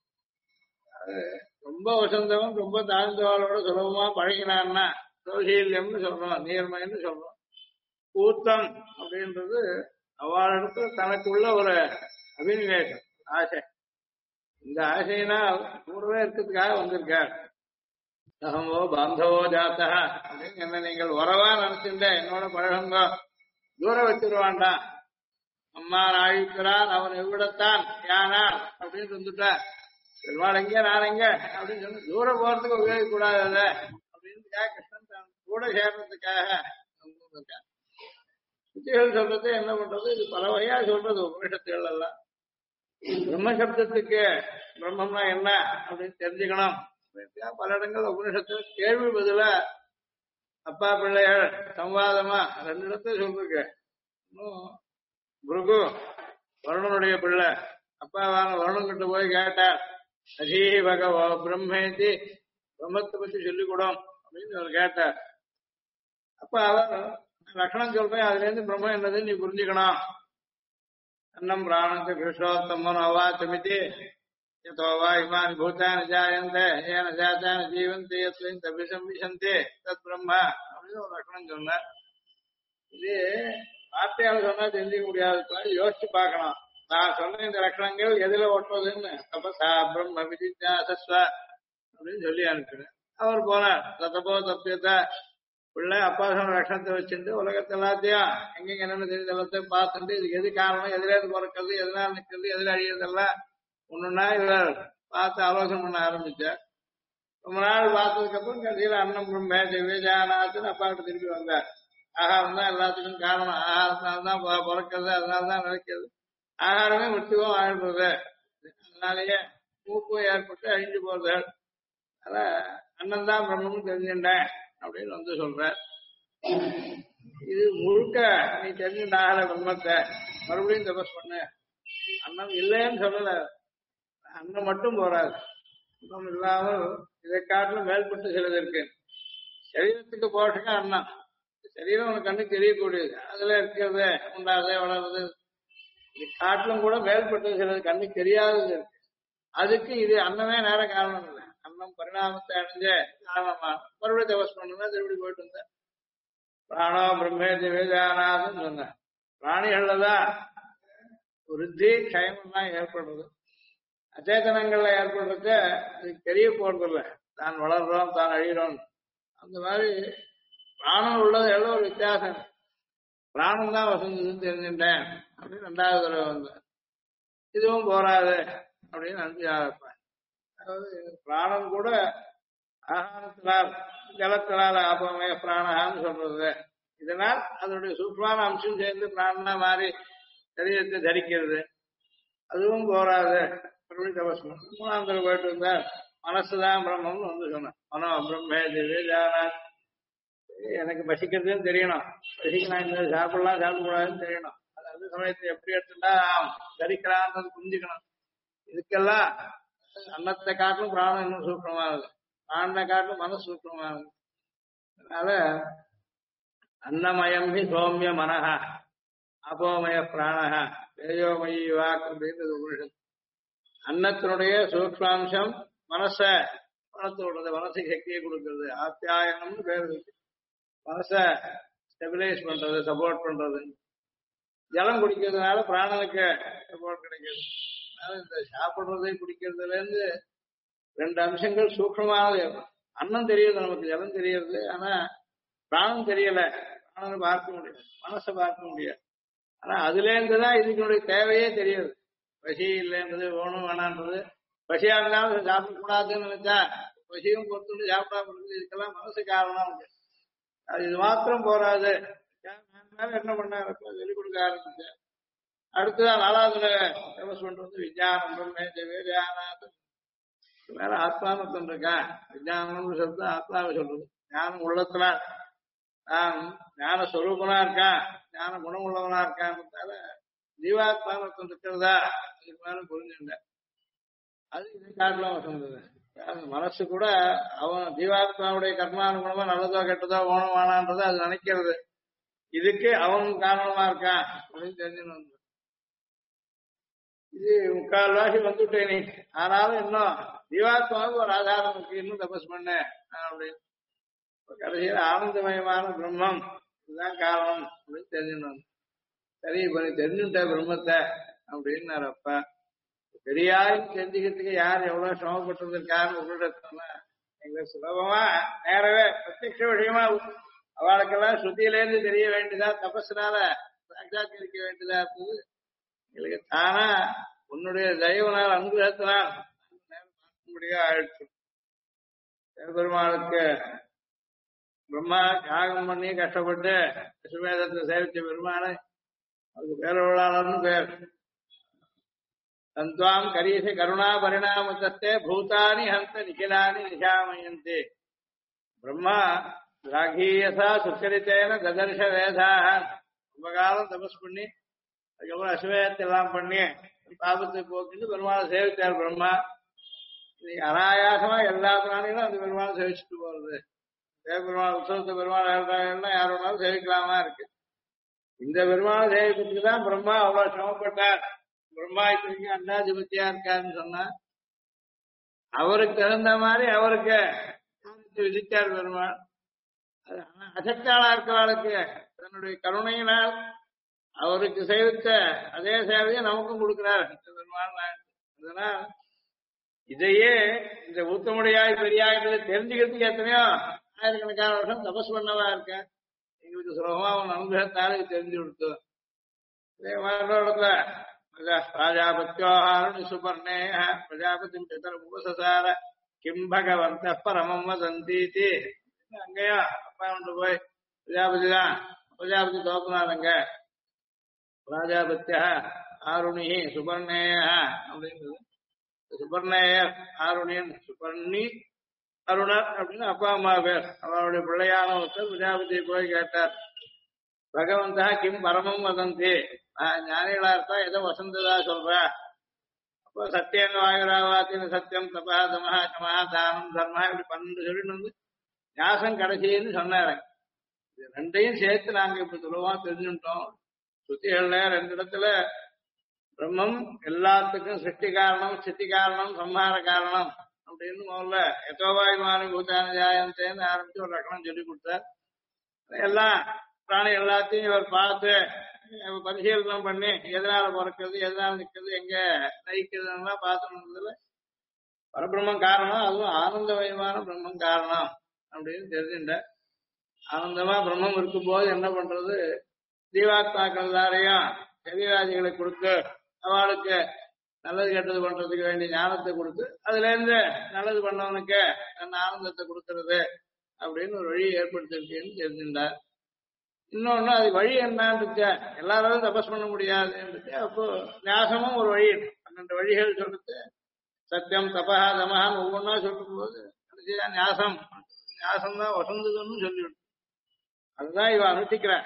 ரொம்ப வசந்தவன் ரொம்ப தாழ்ந்தவாளோட சுலபமா பழகினான்னா சௌசீல்யம்னு சொல்றோம், நீர்மைன்னு சொல்றோம். ஊத்தம் அப்படின்றது அவளிடத்துல தனக்குள்ள ஒரு அபினிவேசம், ஆசை. இந்த ஆசையினால் கூடவே இருக்கிறதுக்காக வந்திருக்கார். அகமோ பாந்தவோ ஜாத்தா அப்படின்னு என்ன நீங்கள் உறவா நினைச்சுட்ட என்னோட பழகுங்க, தூரம் வச்சிருவான்டான். அம்மா ஆழிக்கிறான் அவன் எவ்விடத்தான் யானான் அப்படின்னு வந்துட்டா. பெருமாள் எங்க நான் எங்க அப்படின்னு சொல்லி தூரம் போறதுக்கு உபயோகிக்க கூடாது அப்படின்னு கிருஷ்ணன் தான் கூட சேர்றதுக்காக வந்திருக்கான். சுத்திகள் சொல்றது என்ன பண்றது, இது பல வகையா சொல்றது உபனிஷத்துகள் எல்லாம். பிரம்ம சப்தத்துக்கு பிரம்மம்னா என்ன அப்படின்னு தெரிஞ்சுக்கணும். பல இடங்கள் உபனிஷத்துல கேள்வி பதில அப்பா பிள்ளைகள் சம்வாதமா 2 இடத்துல சொல்லிருக்கு. இன்னும் குருகு வருணனுடைய பிள்ளை அப்பாவான வருணன் கிட்ட போய் கேட்டார், அஜீ பகவோ பிரம்மேதி, பிரம்மத்தை பத்தி சொல்லிக் கொடும் அப்படின்னு அவர் கேட்டார். அப்ப அவர் லட்சணம் சொல்றேன், அதுல இருந்து பிரம்மம் என்னது நீ புரிஞ்சுக்கணும். அன்னம் பிராணத்தை கிருஷ்ணோத்தமன் அவாச்சமிதி யதோவா இமானி பூதானி ஜாயந்தே ஏன ஜாத்தானி ஜீவந்தி யஸ்மின் தபிசம்பிசந்தே தத் பிரம்ம அப்படின்னு ஒரு லட்சணம் சொன்னார். இது வார்த்தையால சொன்னா தெரிஞ்சுக்க முடியாது, யோசிச்சு பார்க்கணும். நான் சொன்ன இந்த லட்சணங்கள் எதுல ஒட்டுறதுன்னு. அப்ப பிரம்ம விஜிஜாசஸ்வ அப்படின்னு சொல்லி அனுப்பினேன். அவர் போனார். தத்தப்போ தப்பியத்தை பிள்ளை அப்பா சொன்ன லட்சணத்தை வச்சுட்டு உலகத்தை எல்லாத்தையும் எங்கெங்க என்னென்ன தெரிஞ்ச எல்லாத்தையும் பார்த்துட்டு இதுக்கு எது காரணம், எதுல இருந்து பிறக்கிறது, எதனால நிற்கிறது, எதுல அழியறதெல்லாம் ஒண்ணுன்னா இவர் பார்த்து ஆலோசனை பண்ண ஆரம்பிச்சார். ரொம்ப நாள் பார்த்ததுக்கு அப்புறம் கடைசியில் அன்னம் பிரம்ம திவ்யஜானாத்துன்னு அப்பா கிட்ட திருப்பி வந்தார். ஆகாரம் தான் எல்லாத்துக்கும் காரணம், ஆகாரத்தினால்தான் பிறக்கிறது, அதனால்தான் நடக்கிறது, ஆகாரமே மிருத்துவம் ஆயிடுறது, அதனாலேயே மூப்பும் ஏற்பட்டு அழிஞ்சு போறது, அத அண்ணன் தான் பிரம்மன்னு தெரிஞ்சுட்டேன் அப்படின்னு வந்து சொல்ற. இது முழுக்க நீ தெரிஞ்சுட்டாகல பிரம்மத்தை, மறுபடியும் தபஸ் பண்ணு. அன்னம் இல்லைன்னு சொல்லல, அன்னம் மட்டும் போறாது, அன்னம் இல்லாமல் இதை காட்டிலும் மேல்பட்டு சிலது இருக்கு. சரீரத்துக்கு போஷகம் அன்னம், சரீரம் உனக்கு கண்ணுக்கு தெரியக்கூடியது, அதுல இருக்கிறது உண்டாது வளருது. இது காட்டிலும் கூட மேல்பட்டு சிலது கண்ணுக்கு தெரியாதது இருக்கு. அதுக்கு இது அன்னமே நேர காரணம் இல்லை, அன்னம் பரிணாமத்தை அடைஞ்ச காரணமா. மறுபடியும் தபஸ் பண்ணுன்னா திருப்பி போயிட்டு இருந்த பிராணோ பிரம்மே திவேதானாதுன்னு சொன்ன. பிராணிகள்ல தான் விருத்தி க்ஷயம் தான் ஏற்படுறது. அச்சேதனங்கள்ல ஏற்படுறத அதுக்கு தெரிய போறதில்லை, தான் வளர்றோம் தான் அழிகிறோம். அந்த மாதிரி பிராணம் உள்ளது எல்லாம் ஒரு வித்தியாசம். பிராணம் தான் வசந்ததுன்னு தெரிஞ்சுட்டேன் அப்படின்னு 2வது தடவை வந்தேன். இதுவும் போராது அப்படின்னு 5வது இருப்பேன். அதாவது பிராணம் கூட ஆகாரத்தினால் ஜலத்தினால் ஆபமய பிராணகான்னு சொல்றது. இதனால் அதனுடைய சூக்ஷ்மான அம்சம் சேர்ந்து பிராணனா மாறி சரீரத்தை தரிக்கிறது. அதுவும் போராது மறுபடியும் தபஸ். 3ஆம் தடவை போயிட்டு இருந்தா மனசுதான் பிரம்மம்னு வந்து சொன்னேன். மனோ பிரம்மே திவ்யஜானா, எனக்கு பசிக்கிறதுன்னு தெரியணும், பசிக்கலாம் இந்த சாப்பிடலாம் சாப்பிடக்கூடாதுன்னு தெரியணும், அது சமயத்தை எப்படி எடுத்துட்டா தரிக்கிறான்றது புரிஞ்சுக்கணும். இதுக்கெல்லாம் அன்னத்தை காட்டிலும் பிராணம் இன்னும் சூக்ஷமானது, பிராணனை காட்டிலும் மனசு சூக்ஷமானது. அதனால அன்னமயம் ஹி சௌமிய மனஹா அபோமய பிராணஹா தேஜோமயி வாக் அப்படின்றது உபனிஷத்து. அன்னத்தினுடைய சூக்ஷ்மாம்சம் மனச வளர்த்து விடுறது, மனசுக்கு சக்தியை கொடுக்கறது. ஆத்தியாயனம்னு பேர் இருக்கு. மனசை ஸ்டெபிலைஸ் பண்றது, சப்போர்ட் பண்றது. ஜலம் குடிக்கிறதுனால பிராணனுக்கு சப்போர்ட் கிடைக்கிறது. அதனால இந்த சாப்பிடுறதை குடிக்கிறதுல இருந்து 2 அம்சங்கள் சூக்ஷ்மமானது. அன்னம் தெரியுது நமக்கு, ஜலம் தெரியுது, ஆனா பிராணம் தெரியல. பிராணனை பார்க்க முடியாது, மனசை பார்க்க முடியாது. ஆனா அதுல இருந்துதான் இதுக்குடைய தேவையே தெரியுது. பசி இல்லைன்றது, வேணும் வேணான்றது. பசியா இருந்தாலும் சாப்பிடக்கூடாதுன்னு நினைச்சா பசியும் பொறுத்து சாப்பிடாம இருக்குது. இதுக்கெல்லாம் மனசு காரணம். அது இது மாத்திரம் போராது, என்ன பண்ண சொல்லிக் கொடுக்க ஆரம்பிச்ச. அடுத்ததான் 4வது தபஸ் பண்றது விஞ்ஞானம் பிரம்மே திவ்யஜானாத். மேல ஆத்மானத்தன் இருக்கான். விஞ்ஞானம் சொல்றது ஆத்மாவை சொல்றது. ஞானம் உள்ளத்துல நான் ஞான ஸ்வரூபனா இருக்கான், ஞான குணம் உள்ளவனா இருக்கான்றதால ஜீவாத்மானத்தன் இருக்கிறதா இதுக்கு மேல புரிஞ்சுட்டேன். அது இதை காட்டலாம் வசந்தது. மனசு கூட அவன் ஜீவாத்மாவுடைய கர்மானுகுணமா நல்லதோ கெட்டதோ ஓணம் வானான்றதை அது நினைக்கிறது. இதுக்கு அவன் காரணமா இருக்கான் அப்படின்னு தெரிஞ்சுன்னு இது 3/4 வந்துட்டேன் நீ. ஆனாலும் இன்னும் ஜீவாத்மாவுக்கு ஒரு ஆதாரம் இருக்கு, இன்னும் தபஸ் பண்ண அப்படின்னு. கடைசியில் ஆனந்தமயமான பிரம்மம் இதுதான் காரணம் அப்படின்னு தெரிஞ்சுன்னு. சரி இப்ப நீ தெரிஞ்சுட்ட பிரம்மத்தை அப்படின்னு அப்பா. பெரியாரும் தெரிஞ்சுக்கிறதுக்கு யார் எவ்வளவு சிரமப்பட்டு இருக்காருன்னு உங்களிடத்துல எங்களுக்கு சுலபமா நேரவே பிரத்யட்ச விஷயமா அவளுக்கெல்லாம் ஸ்ருதியிலேருந்து தெரிய வேண்டியதா, தபஸ்னால சாட்சாத்கரிக்க வேண்டியதா இருந்தது. எங்களுக்கு தானா உன்னுடைய தயவுனால் அனுகிரகத்தினால் பார்க்க முடியா ஆயிடுச்சு. பெருமாளுக்கு பிரம்மா யாகம் பண்ணி கஷ்டப்பட்டு சுமேதத்தை சேவிச்ச பெருமானை அதுக்கு பேரவளாளர்னு பேர். தந்த்வாம் கரீசி கருணா பரிணாமத்தே பூதானி ஹந்த நிகிலானி நிஷாமயந்தே. பிரம்மா ராகீயசா சுச்சரித்தேன ததர்ஷ வேதாக. ரொம்ப காலம் தபஸ் பண்ணி அதுக்கப்புறம் அசுவேதத்தை எல்லாம் பண்ணி பாபத்தை போக்கிட்டு பெருமாளை சேவித்தார் பிரம்மா. இன்னைக்கு அனாயாசமா எல்லா பிராணிகளும் அந்த பெருமாளை சேவிச்சுட்டு போறது. பெருமாள் உற்சவத்தை பெருமாள் யாருன்னா யார் வேணாலும் சேவிக்கலாமா இருக்கு. இந்த பெருமாளை சேவிக்கிறதுக்கு தான் பிரம்மா அவ்வளவு சிரமப்பட்டார். பிரம்மா இப்ப அண்ணாதிபத்தியா இருக்காருன்னு சொன்னா அவருக்கு தகுந்த மாதிரி அவருக்கு விதித்தார் பெருமாள். அசக்தாளா இருக்கிறவளுக்கு தன்னுடைய கருணையினால் அவருக்கு சேவித்த அதே சேவையை நமக்கும் கொடுக்கிறார் பெருமாள். அதனால் இதையே இந்த ஊத்தமுடையாய் பெரியாய்களை தெரிஞ்சுக்கிறதுக்கு எத்தனையோ ஆயிரக்கணக்கான வருஷம் தபஸ் பண்ணவா இருக்க. எங்களுக்கு சுலபமா அவன் அனுகிரகத்தால தெரிஞ்சு கொடுத்தோம். இதே மாதிரி ராஜாபத்யோஹாரணி சுபர்ணேய பிரஜாபதி பிதர உபசசார கிம் பகவந்த பரமம் வதந்தீதி. அங்கேயா அப்பா கொண்டு போய் பிரஜாபதி தோப்புனாருங்க. ராஜாபத்தியா ஆருணி சுபர்ணேய அப்படின்றது. சுபர்ணேயர் ஆருணியன் சுபர்ணி அருணர் அப்படின்னு அப்பா அம்மா பேர். அவருடைய பிள்ளையான ஒருத்தர் பிரஜாபதியை போய் கேட்டார். பகவந்தா கிம் பரமம் வதந்தி. ஞானிகளா இருக்கா ஏதோ வசந்ததா சொல்ற. அப்போ சத்தியம் வாயுராவாத்தின் சத்தியம் தபா தமஹா சமஹா தானம் தர்மஹா இப்படி 12 சொல்லிட்டு வந்து ஞாசம் கடைசின்னு சொன்னாரு. இது ரெண்டையும் சேர்த்து நாங்க இப்ப சுலபமா தெரிஞ்சுட்டோம். சுத்திகள்ல 2 இடத்துல பிரம்மம் எல்லாத்துக்கும் சிருஷ்டி காரணம், ஸ்திதி காரணம், சம்ஹார காரணம் அப்படின்னு முதல்ல எதோவாயுமானி பூதான ஜாயந்தேன்னு ஆரம்பிச்சு ஒரு லட்சணம் சொல்லி கொடுத்தார். எல்லாம் பிராணி எல்லாத்தையும் இவர் பார்த்து பரிசீலனை பண்ணி எதனால பிறக்கிறது, எதனால நிற்கிறது, எங்க நயிக்கிறதுலாம் பார்த்துனதுல பரபிரம்மம் காரணம், அதுவும் ஆனந்தமயமான பிரம்மம் காரணம் அப்படின்னு தெரிஞ்சுட்ட. ஆனந்தமா பிரம்மம் இருக்கும்போது என்ன பண்றது, ஜீவாத்மாக்கள் எல்லாரையும் சரீராதிகளை கொடுத்து அவளுக்கு நல்லது கெட்டது பண்றதுக்கு வேண்டிய ஞானத்தை கொடுத்து அதுல இருந்து நல்லது பண்ணவனுக்கு அந்த ஆனந்தத்தை கொடுக்கறது அப்படின்னு ஒரு வழி ஏற்படுத்திருக்கேன்னு தெரிஞ்சுட்டார். இன்னொன்னு அது வழி என்னன்னு எல்லாராலும் தபஸ் பண்ண முடியாதுன்னு அப்போ ஞாசமும் ஒரு வழி. 12 வழிகள் சொல்லிட்டு சத்தியம் தபா தமஹான்னு ஒவ்வொன்றா சொல்லும் போது ஞாசம் தான் வசந்ததுன்னு சொல்லிவிடும். அதுதான் இவ அனுஷ்டிக்கிறான்.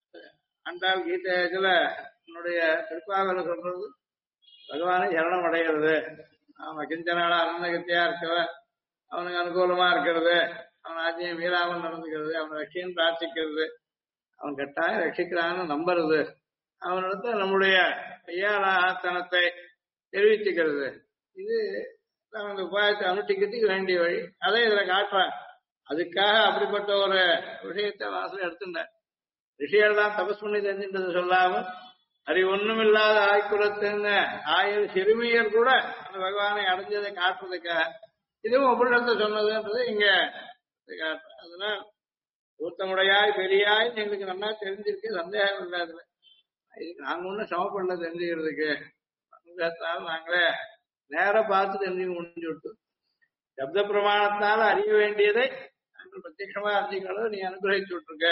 ஆண்டாள் கீதையில என்னுடைய திருப்பாவல சொல்றது பகவானை சரணம் அடைகிறது. அவன் கிஞ்சனால அனந்தகத்தியா இருக்கவன், அவனுக்கு அனுகூலமா இருக்கிறது, அவன் ஆஜ்யம் மீறாமல் நடந்துக்கிறது, அவன் ரட்சியன் பிரார்த்திக்கிறது, அவன் கட்டாயம் ரட்சிக்கிறான்னு நம்புறது, அவனிடத்த நம்முடைய ஐயாளாத்தனத்தை தெரிவிச்சுக்கிறது. இது அந்த உபாயத்தை அனுஷ்டிக்கிறதுக்கு வேண்டிய வழி. அதை இதுல காட்டுறான். அதுக்காக அப்படிப்பட்ட ஒரு விஷயத்தை வாசல் எடுத்துட்டேன். ரிஷிகள் தான் தபஸ் பண்ணி தெரிஞ்சுன்றது சொல்லாம அறி ஒண்ணும் இல்லாத ஆய்குலத்தின்னு 1000 சிறுமியர் கூட அந்த பகவானை அடைஞ்சதை காட்டுறதுக்காக இதுவும் உபநிடத்தை சொன்னதுன்றது இங்க காட்டுறேன். அதனால ஊத்தமுடையாய் பெரியாய் எங்களுக்கு நல்லா தெரிஞ்சிருக்கு, சந்தேகம் இல்லாதுல. இதுக்கு நாங்க ஒன்னும் சமப்படல தெரிஞ்சுக்கிறதுக்கு. அனுகிரகத்தால் நாங்களே நேரம் பார்த்து தெரிஞ்சுக்க முடிஞ்சு விட்டு சப்த பிரமாணத்தால அறிய வேண்டியதை நாங்கள் பிரத்யட்சமா அறிஞ்சிக்கணும். நீ அனுகிரகிச்சு விட்டுருக்க.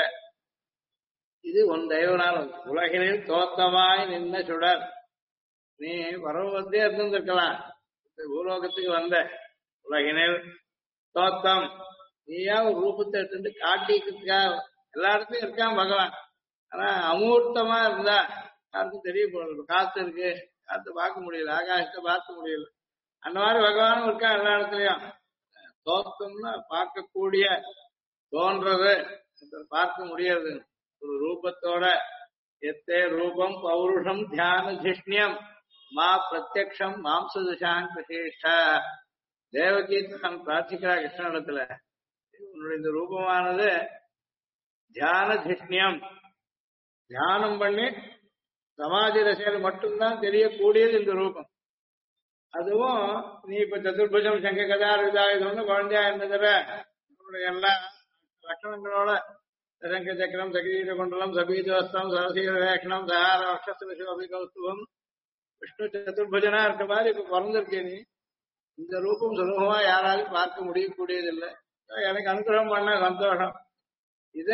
இது உன் தெய்வனால் உலகினில் தோத்தமாய் நின்ன சுடர். நீ பரமத்தே இருந்திருக்கலாம், பூலோகத்துக்கு வந்த உலகினில் தோத்தம் நீயா ஒரு ரூபத்தை எடுத்துட்டு காட்டிக்கிறதுக்காக எல்லா இடத்துலயும் இருக்கான் பகவான். ஆனா அமூர்த்தமா இருந்தா யாருக்கும் தெரிய போறது. காத்து இருக்கு, காத்து பார்க்க முடியல, ஆகாசத்தை பார்க்க முடியல. அந்த மாதிரி பகவானும் இருக்கான் எல்லா இடத்துலயும். தோத்தம்னா பார்க்கக்கூடிய, தோன்றது, பார்க்க முடியாது ஒரு ரூபத்தோட. எத்தே ரூபம் பௌருஷம் தியான ஜிஷ்ணியம் மா பிரத்யக்ஷம் மாம்சதுஷான் பிரசேஷ்டா. தேவகி தான் பிரார்த்திக்கிறா கிருஷ்ணனிடத்துல, உன்னுடைய இந்த ரூபமானது தியான ஜிஷ்ணியம், தியானம் பண்ணி சமாதி ரசையில் மட்டும்தான் தெரியக்கூடியது இந்த ரூபம். அதுவும் நீ இப்ப சதுர்புஜம் சங்க கதாயுதம்னு குழந்தையா இருந்ததுல உன்னுடைய எல்லா லட்சணங்களோட சங்க சக்கரம் சகீர குண்டலம் சபீதவஸ்தம் சரசீர வேஷனம் சகார அக்ஷஸ்திரம் விஷ்ணு சதுர்புஜனா இருக்க மாதிரி இப்ப பிறந்திருக்கே நீ. இந்த ரூபம் சுலபமா யாராலும் பார்க்க முடியக்கூடியதில்லை. எனக்கு அனுகிரகம் பண்ண சந்தோஷம். இத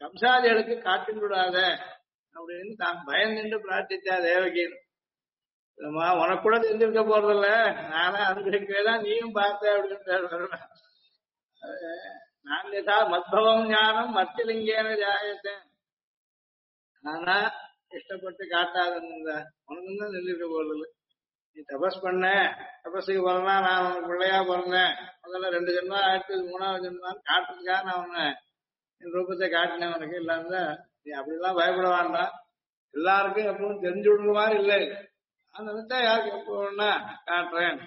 கம்சாதிகளுக்கு காட்டின் விடாத அப்படின்னு தான் பயந்துட்டு பிரார்த்திச்சா தேவகி. உனக்கு கூட தெரிஞ்சிருக்க போறதில்ல, நானா அனுபவிக்கவே தான் நீயும் பார்த்த அப்படின்னு. நான் யதா மத்பவம் ஞானம் மத்திலிங்கேன ஜாயத்தேன். நானா இஷ்டப்பட்டு காட்டாத உனக்கு தான் தெரிஞ்சிருக்க போறதில்ல. நீ தபஸ் பண்ண, தபஸுக்கு பிறந்தா நான் உனக்கு பிள்ளையா பிறந்தேன், முதல்ல 2 ஜென்மா ஆயிடுச்சு, 3வது ஜென்மான்னு காட்டுறதுக்காக நான் உன்னை என் ரூபத்தை காட்டினேன் உனக்கு. இல்லாம நீ அப்படிலாம் பயப்பட வேண்டாம், எல்லாருக்கும் எப்பவும் தெரிஞ்சு விடுற மாதிரி இல்லை, நான் நினைச்சா யாருக்கு எப்போ வேணா காட்டுறேன்.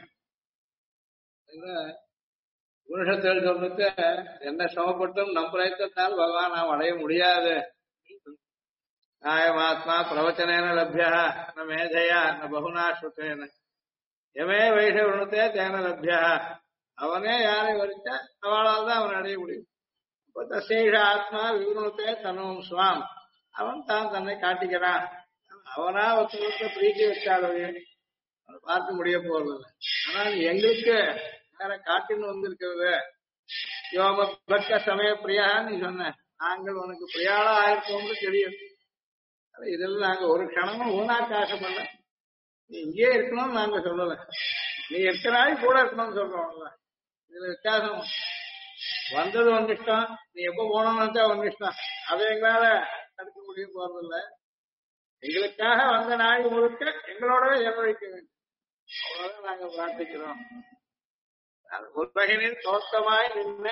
உபனிஷத்தில் சொல்லிட்டு என்ன சிரமப்பட்டும் நம் பிரயத்தனால் பகவான் நாம் அடைய முடியாது. நாயமாத்மா பிரவச்சனேன லப்யா ந மேதையா ந பகுனா ஸ்ருதேன எமே வைஷ விருணத்தே தேன லப்யா. அவனே யாரை வரிச்சா அவளால் தான் அவன் அடைய முடியும். இப்போ தசேஷ ஆத்மா விவருணத்தே தனும் சுவாம். அவன் தான் தன்னை காட்டிக்கிறான். அவனா ஒருத்தருக்கு பிரீத்தி வச்சாலே பார்க்க முடிய போறது. ஆனால் எங்களுக்கு வேற காட்டின்னு வந்திருக்கிறது. யோம பக்த சமய பிரியான்னு நீ சொன்ன, நாங்கள் உனக்கு பிரியாளா ஆயிருக்கோம்னு தெரியும். இதெல்லாம் நாங்க ஒரு க்ஷணமும் ஊனாக்க ஆசைப்படல. நீ இங்கே இருக்கணும்னு நாங்க சொல்லல, நீ எத்தனை நாளைக்கு கூட இருக்கணும்னு சொல்றோம்ல. இதுல வித்தியாசம். வந்தது ஒன்று இஷ்டம், நீ எப்ப போனோம்னு ஒன்று இஷ்டம். அதை எங்களால தடுக்க முடிய போறதில்ல. எங்களுக்காக வந்த நாள் முழுக்க எங்களோடவே செலவழிக்க வேண்டும். அவ்வளவுதான் நாங்க பிரார்த்திக்கிறோம். உலகினில் தோட்டமாய் நின்ன,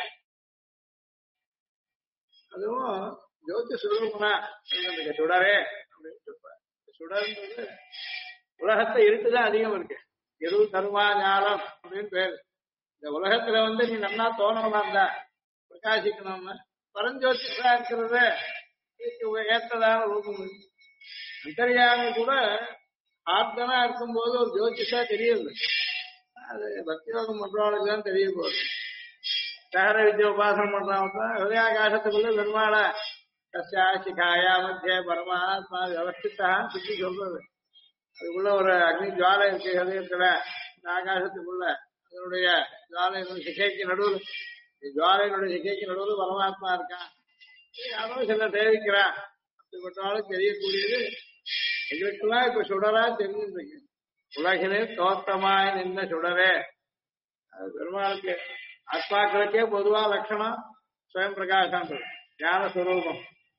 அதுவும் ஜோதி சுரூபனா சுடரே அப்படின்னு சொல்றாரு. சுடர்ன்றது உலகத்தை இருட்டுதான் அதிகம் இருக்கு. இரு கருமா ஞானம் அப்படின்னு பேரு. இந்த உலகத்துல நீ நல்லா தோணலாம் இருந்தா, பிரகாசிக்கணும்னா பரஞ்சோதிஷா இருக்கிறது ஏற்றதான ரூபம். அந்தரியாமி கூட ஆர்த்தனா இருக்கும்போது ஒரு ஜோதிஷா தெரியுது. அது பக்தியோகம் பண்றவனுக்கு தான் தெரிய போகுது. சகர வித்ய உபாசனம் பண்றவங்க தான் ஹிருதயாகாசத்துக்குள்ள பெருமாள கஸ்யா சிகாயா மத்திய பரமாத்மா வியவஸ்தித்தான்னு சுற்றி சொல்றது. அதுக்குள்ள ஒரு அக்னி ஜுவாலை இருக்கு ஹிருதயத்துல, இந்த ஆகாசத்துக்குள்ள. அதனுடைய ஜுவாலை சிகைக்கு நடுவில், ஜுவாலையினுடைய சிகைக்கு நடுவில் பரமாத்மா இருக்கான். யாரும் சில சேவிக்கிறான். அப்படிப்பட்டாலும் தெரியக்கூடியது எங்களுக்கெல்லாம் இப்ப சுடரா தெரிஞ்சிருக்கு. உலகிலே தோற்றமாய் நின்ற சுடரே. அது பெருமாளுக்கு ஆத்மாக்களுக்கே பொதுவா லட்சணம் சுயம் பிரகாசம், ஞான சுரூபம்.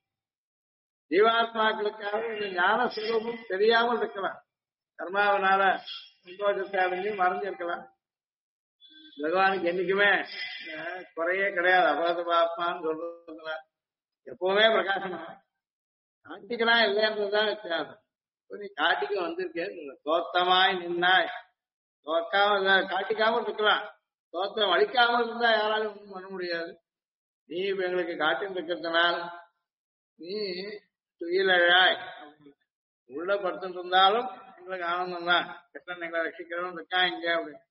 ஜீவாத்மாக்களுக்காக இந்த ஞான சுரூபம் தெரியாமல் இருக்கலாம். கர்மாவனால சந்தோஷத்தை அடைஞ்சு மறைஞ்சிருக்கலாம். பகவானுக்கு என்னைக்குமே குறையே கிடையாது. அபகத பாப்மான்னு சொல்றதுல எப்பவுமே பிரகாசம் காட்டிக்கலாம் இல்லைன்றதுதான் வித்தியாசம். நீ காட்டிக்க வந்திருக்கேன். தோத்தமாய் நின்னாய். தோக்காம காட்டிக்காமல் இருக்கலாம், தோத்தம் அழிக்காமல் இருந்தா யாராலும் ஒன்றும் பண்ண முடியாது. நீ இப்ப எங்களுக்கு காட்டின்னு இருக்கிறதுனால் நீ துயிலாய் உள்ள படுத்துட்டு இருந்தாலும் எங்களுக்கு ஆனந்தம் தான். கிருஷ்ணன் எங்களை ரட்சிக்கிறவன் இருக்கான் இங்க அப்படின்னு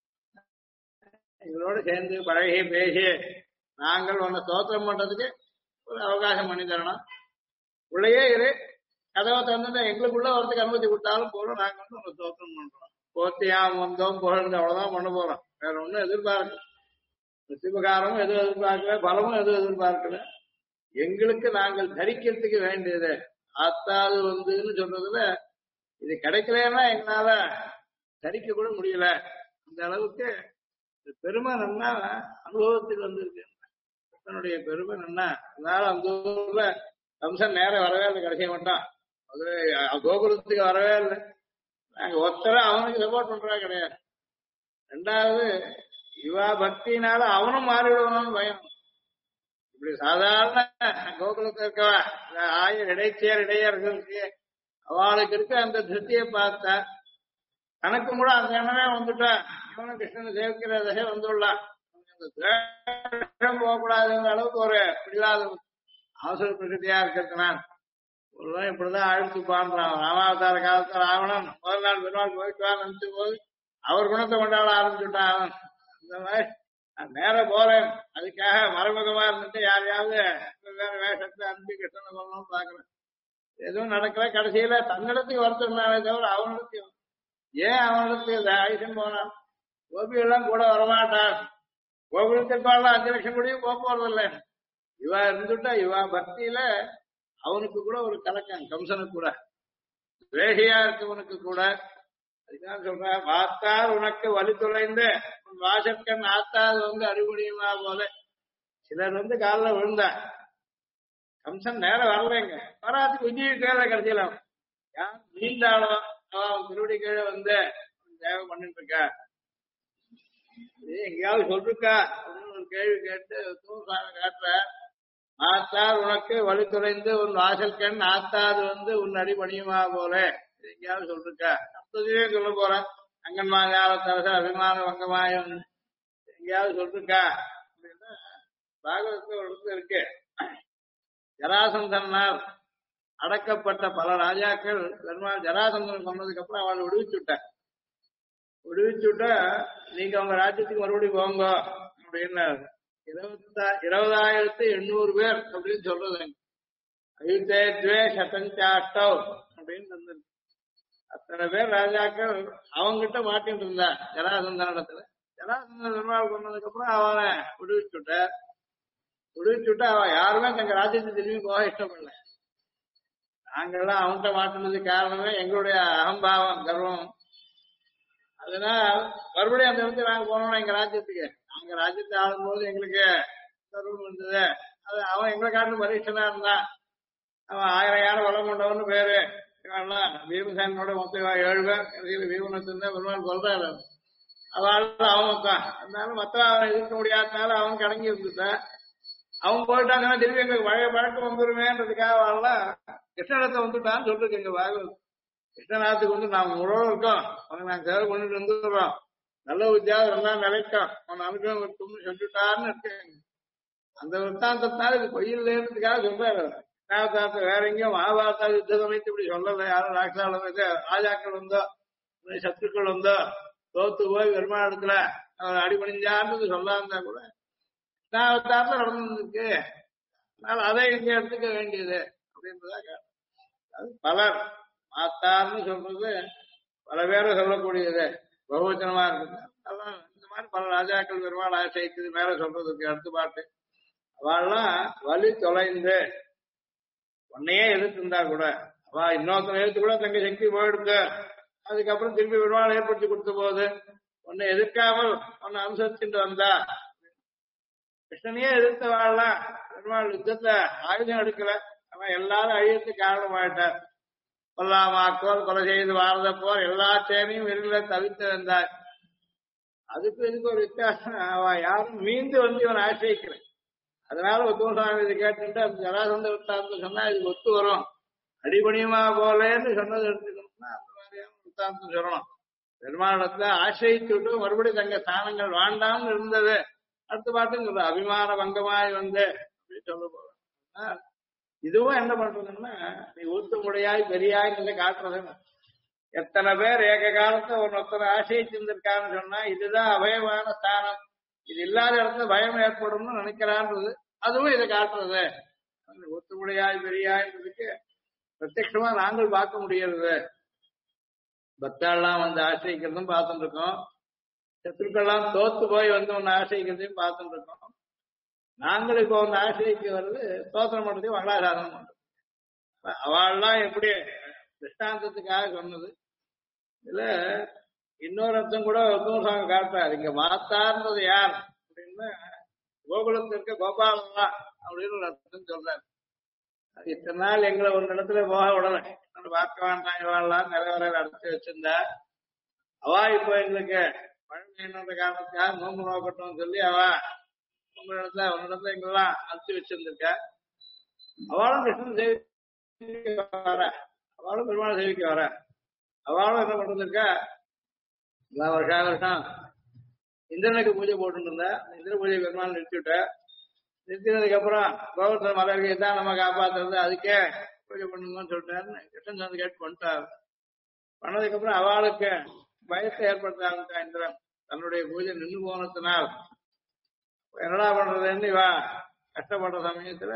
எங்களோட சேர்ந்து பழகி பேசி நாங்கள் உன்னை தோத்திரம் பண்றதுக்கு ஒரு அவகாசம் பண்ணி தரணும். உள்ளேயே இரு, கதவை தந்துட்டு எங்களுக்குள்ள வரதுக்கு அனுமதி கொடுத்தாலும் போறோம். நாங்க உங்களை தோத்திரம் பண்றோம். போத்தியாம் வந்தோம் புகழ்ந்து அவ்வளவுதான் பண்ண போறோம். வேற ஒண்ணும் எதிர்பார்க்கல. சிவகாரமும் எதுவும் எதிர்பார்க்கல, பலமும் எதுவும் எதிர்பார்க்கல. எங்களுக்கு நாங்கள் தரிக்கிறதுக்கு வேண்டியது ஆத்தாது சொல்றதுல இது கிடைக்கலன்னா எங்களால தரிக்க கூட முடியல. அந்த அளவுக்கு பெருமை நன்னா அனுபவத்துக்கு வந்திருக்கு. கிருஷ்ணனுடைய பெருமை நன்னா. அதனால அந்த ஊர்ல கம்சன் நேரம் வரவே இல்லை. கடைசிய மாட்டான் அது கோகுலத்துக்கு வரவே இல்லை. நாங்க ஒருத்தர அவனுக்கு சப்போர்ட் பண்றா கிடையாது. ரெண்டாவது இவா பக்தினால அவனும் மாறிவிடுவான்னு பயம். இப்படி சாதாரண கோகுலத்தில் இருக்கவா இடைச்சேர் இடையர்களுக்கு அவளுக்கு இருக்க அந்த திருப்தியை பார்த்தா தனக்கும் கூட அந்த எண்ணமே வந்துட்டா இவனும் கிருஷ்ணனை சேவிக்கிற தசை வந்துள்ளான். போகக்கூடாதுன்ற அளவுக்கு ஒரு இல்லாத அவசர பிரகிருதியா இருக்கிறதுனால ஒருவன் இப்படிதான் அழுத்து பாடுறான். ராமாவதார காலத்துல ராவணன் முதல் நாள் பெருமாள் போயிட்டு நினைச்ச போது அவர் குணத்தை கொண்டாட ஆரம்பிச்சுட்டான் அவன். அந்த மாதிரி நான் நேர போறேன், அதுக்காக மறைமுகமா இருந்துட்டு யாரையாவது வேற வேஷத்தை அனுப்பி கிருஷ்ணனை கொள்ளணும்னு பாக்குறேன். எதுவும் நடக்கல. கடைசியில தன்னிடத்துக்கு வருத்தனாலே தவிர அவனிடத்தையும் ஏன் அவனிடத்துக்கு ஆயுஷன் போனான். கோபிகள்லாம் கூட வரமாட்டான். கோகுலத்திற்பாடலாம் 5 லட்சம் கூடயும் போக போறதில்லை. இவா இருந்துட்டா இவா பக்தியில அவனுக்கு கூட ஒரு கலக்கம். கம்சனுக்கு கூட வேஷியா இருக்கவனுக்கு கூட அதுதான் சொல்றேன், வாத்தார் உனக்கு வலி தொலைந்து உன் வாசற்கண் ஆத்தாது வந்து அறிவுடியுமா போல. சிலர் வந்து காலில் விழுந்தா கம்சன் நேரம் வரலைங்க, வராதுக்கு விஜய் கீழே கடைசியில யார் நீண்டாளோ அவன் திருவடி கீழே வந்து தேவை பண்ணிட்டு இருக்கா. எங்கேயாவது சொல்லிருக்கா அப்படின்னு ஒரு கேள்வி கேட்டு தூசாமி காட்டுற, ஆத்தார் உனக்கு வலி தொலைந்து உன் வாசல் கண் ஆத்தாது வந்து உன் அடிபணியுமா போல. எங்கேயாவது சொல்லிருக்கா? அப்பவே சொல்ல போறேன், அங்கன்மாகாலத்தரச அபிமான வங்கமாயம் எங்கேயாவது சொல்லிருக்கா அப்படின்னா பாகவதத்துல ஒரு இடத்துல இருக்கு. ஜராசந்தனால் அடக்கப்பட்ட பல ராஜாக்கள் பெருமாள் ஜராசந்தன் சொன்னதுக்கு அப்புறம் அவளை விடுவிச்சுட்டா நீங்க உங்க ராஜ்யத்துக்கு மறுபடியும் போங்க அப்படின்னாரு. 20,800 பேர் அப்படின்னு சொல்றது அயுத்தே சதஞ்சாட்டவ் அப்படின்னு இருந்தது. அத்தனை பேர் ராஜாக்கள் அவங்கிட்ட மாட்டிட்டு இருந்தா ஜராசந்தன் இடத்துல. ஜராசந்தன் பெருமாள் சொன்னதுக்கு அப்புறம் அவனை விடுவிச்சுட்டா அவன் யாருமே தங்க ராஜ்யத்தை திரும்பி போக இஷ்டப்படல. நாங்கெல்லாம் அவன்கிட்ட மாட்டினதுக்கு காரணமே எங்களுடைய அகம்பாவம், கர்வம். அதனால் மறுபடியும் அந்த இடத்துல நாங்க போனோம்னா எங்க ராஜ்யத்துக்கு, நாங்க ராஜ்யத்தை ஆளும்போது எங்களுக்கு கர்வம் இருந்தது. அது அவன் எங்களை காட்டு பரீட்சனா இருந்தான். அவன் 1000 யானை வளம் கொண்டவன்னு பேரு. இவெல்லாம் பீமசேனோட மொத்தம் 7 பேர். கடைசியில் பீமனத்தின் பெருமாள் சொல்றாரு. அவள் அவன் தான். அதனால மொத்தம் அவன் எதிர்க்க முடியாதனால அவன் கடங்கி இருந்துட்டான். அவன் போயிட்டாங்கன்னா திரும்பி எங்களுக்கு பழைய பழக்கம் வந்துருமேன்றதுக்காக அவெல்லாம் கிருஷ்ணனத்தை வந்துட்டான்னு சொல்லிருக்கு எங்க பாகவத். கிருஷ்ணநாத்துக்கு வந்து நாம முழுவதும் இருக்கோம், அவனுக்கு நாங்க சேவை பண்ணிட்டு இருந்துடுறோம், நல்ல வித்தியாசம் எல்லாம் நிலைக்கும், அவன் அனுகிரகம் இருக்கும்னு சொல்லிட்டான்னு இருக்கேன். அந்த விற்த்தாந்தத்தினால இது பொய்யில்லைன்றதுக்காக சொல்றாரு. கிருஷ்ணாவதாரத்தை வேற எங்கேயும் மகாபாரதா யுத்த சமயத்து இப்படி சொல்லல. யாரும் ராட்சால ராஜாக்கள் வந்தோ சத்துருக்கள் வந்தோ தோத்து போய் பெருமாடத்துல அவர் அடிபணிஞ்சான்றது சொல்லாந்தா கூட கிருஷ்ணாவதாரத்துல நடந்திருக்கு. அதனால அதை இங்க எடுத்துக்க வேண்டியது அப்படின்றதா காரணம். அது பலர் மாத்தார்னு சொல்றது பல பேரை சொல்லக்கூடியது, பகுவச்சனமா இருக்குது. அதான் இந்த மாதிரி பல ராஜாக்கள் பெருமாள் ஆசைக்குது மேல சொல்றதுக்கு அடுத்த பாட்டு. அவெல்லாம் வலி தொலைந்து உன்னையே எதிர்த்துருந்தா கூட அவ இன்னொருத்தனை எதிர்த்து கூட தங்க சக்தி போயிடுத்து. அதுக்கப்புறம் திரும்பி பெருமாள் ஏற்படுத்தி கொடுத்த போது உன்னை எதிர்க்காமல் உன்னை அனுசரிச்சுட்டு வந்தா. கிருஷ்ணனையே எதிர்த்த வாழலாம் பெருமாள் யுத்தத்துல ஆயுதம் எடுக்கல. அவன் எல்லாரும் அழியத்துக்கு காரணமாயிட்டார். கொல்லாமாக்கோல் கொலை செய்து வாழ்ந்த போர் எல்லா சேனையும் இருள தவித்து வந்தார். அதுக்கு இதுக்கு ஒரு வித்தியாசம். அவன் யாரும் மீண்டு வந்து இவன் ஆசிரியக்கிறேன். அதனால உத்தமசாமி இதை கேட்டுட்டு அந்த ஜராசந்த வித்தாந்தம் சொன்னா இதுக்கு ஒத்து வரும். அடிபணியமா போலேன்னு சொன்னது எடுத்துக்கணும்னா அந்த மாதிரியான வித்தாந்தம் சொல்லணும். பெருமாளத்துல ஆசிரியிச்சு விட்டு மறுபடியும் தங்க ஸ்தானங்கள் வேண்டாம்னு இருந்தது. அடுத்த பாட்டுன்னு சொல்ற அபிமான பங்கமாய் வந்து அப்படின்னு சொல்ல போறேன். இதுவும் என்ன பண்றதுன்னா நீ ஊத்துமுடையாய் பெரியாய் காட்டுறதுன்னு. எத்தனை பேர் ஏக காலத்தை ஒருத்தரை ஆசைச்சிருந்திருக்கான்னு சொன்னா இதுதான் அபயமான ஸ்தானம், இது இல்லாத இடத்துல பயம் ஏற்படும்னு நினைக்கிறான்றது. அதுவும் இதை காட்டுறது. ஊத்துமுடையாய் பெரியாய்ன்றதுக்கு பிரத்யட்சமா நாங்கள் பார்க்க முடியறது. பக்தாள்லாம் வந்து ஆசிரிக்கிறதும் பார்த்துட்டு இருக்கோம், சத்துருக்கெல்லாம் தோத்து போய் வந்து ஒன்னு ஆசிரிக்கிறதையும் பார்த்துட்டு இருக்கோம். நாங்கள் இப்போ வந்து ஆசிரியக்கு வருது தோத்திரம் பண்றதையும் மங்களாசாதனம் பண்றது. அவள்லாம் எப்படி திருஷ்டாந்தத்துக்காக சொன்னது. இதுல இன்னொரு அர்த்தம் கூட உத்தமசாமி காட்டுறாரு. இங்க மாத்தார்ன்றது யார் அப்படின்னா கோகுலத்துல இருக்க கோபாலன் தான் அப்படின்னு ஒரு அர்த்தம் சொல்றாரு. இத்தனை நாள் எங்களை ஒரு இடத்துல போக விடல, பார்க்க வேண்டாம் இவாள்லாம் நிறைவேற அடைச்சு வச்சிருந்தா. அவா இப்போ எங்களுக்கு பழமைன்ற காரணத்துக்காக நோம்பு நோக்கட்டும் சொல்லி அவ உங்களிடத்துல எங்கெல்லாம் அழைச்சி வச்சிருந்திருக்க. அவளும் கிருஷ்ணன் சேவிக்க வர, அவளும் பெருமாள் சேவிக்க வர. அவளும் என்ன பண்றதுக்கா வருஷம் இந்திரனுக்கு பூஜை போட்டு இருந்தா. இந்திர பூஜை பெருமாள் நிறுத்திவிட்ட. நிறுத்தினதுக்கு அப்புறம் கோவர்த்தன மலர்களை தான் நம்ம காப்பாத்துறது, அதுக்கே பூஜை பண்ணுங்கன்னு சொல்லிட்டாருன்னு கிருஷ்ணன் வந்து கேட்டு பண்ணிட்டாரு. பண்ணதுக்கு அப்புறம் அவளுக்கு பயத்தை ஏற்படுத்த இந்திரன் தன்னுடைய பூஜை நின்று போனதுனால் என்னடா பண்றதுன்னு இவா கஷ்டப்படுற சமயத்துல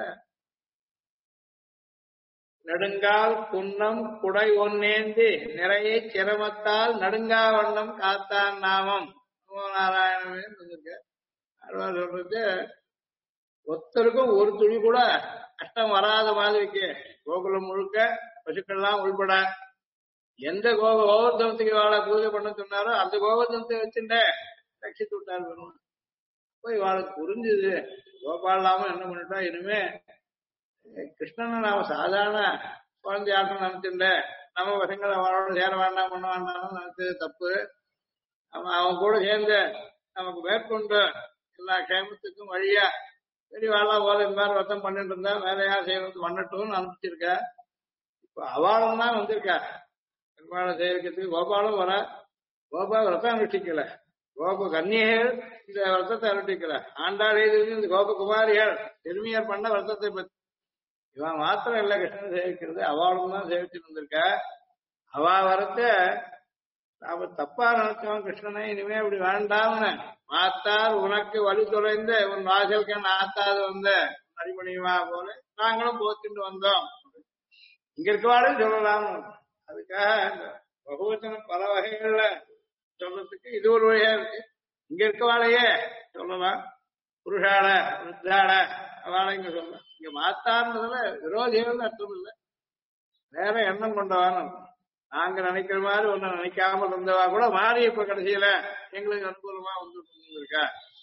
நெடுங்கால் குன்னம் குடை ஒன்னேந்தி நிறைய சிரமத்தால் நடுங்கா வண்ணம் காத்தான் நாமம் நாராயணமே சொல்லிருக்கு. சொல்றது ஒருத்தருக்கும் ஒரு துளி கூட கஷ்டம் வராத மாதிரிக்கு கோகுலம் முழுக்க பசுக்கள்லாம் உள்பட எந்த கோவர்தனத்துக்கு இவாளை பூஜை பண்ண சொன்னாரோ அந்த கோவர்தனத்தை வச்சுட்டே ரட்சித்து விட்டார் பெருமாள். போய் இவாளுக்கு புரிஞ்சுது கோபாலாம என்ன பண்ணிட்டா, இனிமே கிருஷ்ணனை நாம சாதாரண குழந்தையாட்டம் நினைச்சுட்ட நம்ம பசங்களை அவனோட சேர வேண்டாம் பண்ண வேண்டாம்னு நினைச்சது தப்பு. அவன் கூட சேர்ந்து நமக்கு மேற்கொண்டு எல்லா க்ஷேமத்துக்கும் வழியா பெரியவாள்லாம் போல இந்த மாதிரி விரதம் பண்ணிட்டு இருந்தா வேலையா செய்யறது பண்ணட்டும்னு அனுப்பிச்சிருக்க. இப்ப அவாளும் தான் வந்திருக்கா பெருமாளை சேவிக்கிறதுக்கு. கோபாலும் வர, கோபா விரதம் அனுஷ்டிக்கல, கோப கன்னியர்கள் இந்த விரதத்தை அனுஷ்டிக்கல. ஆண்டாள் எழுதி இந்த கோபகுமாரிகள் திரும்பியார் பண்ண விரதத்தை பத்தி. இவன் மாத்திரம் இல்ல கிருஷ்ணன் சேவிக்கிறது, அவாளும் தான் சேவிச்சுட்டு வந்திருக்கா. அவா வரத்த நாம தப்பா நினைச்சோம் கிருஷ்ணனை இனிமே அப்படி வேண்டாம்னு. மாத்தார் உனக்கு வலி துறைந்த உன் வாசலுக்கு நாத்தாது வந்த அடிமணியுமா போல நாங்களும் போச்சுட்டு வந்தோம். இங்க இருக்கவாடும் சொல்லலாம். அதுக்காக பகவச்சனம் பல வகைகள்ல சொல்றதுக்கு இது ஒரு வழியா இருக்கு. இங்க இருக்கவாளையே சொல்லலாம், புருஷால விருத்தால அவளை இங்க சொல்லலாம். இங்க மாத்தாருன்றதுல விரோதிகள் அர்த்தம் இல்லை, வேற எண்ணம் கொண்டவான்னு. நாங்க நினைக்கிற மாதிரி ஒன்னு நினைக்காமல் இருந்தவா கூட மாறி இப்ப கடைசியில எங்களுக்கு அனுகூலமா வந்துட்டு இருக்கா.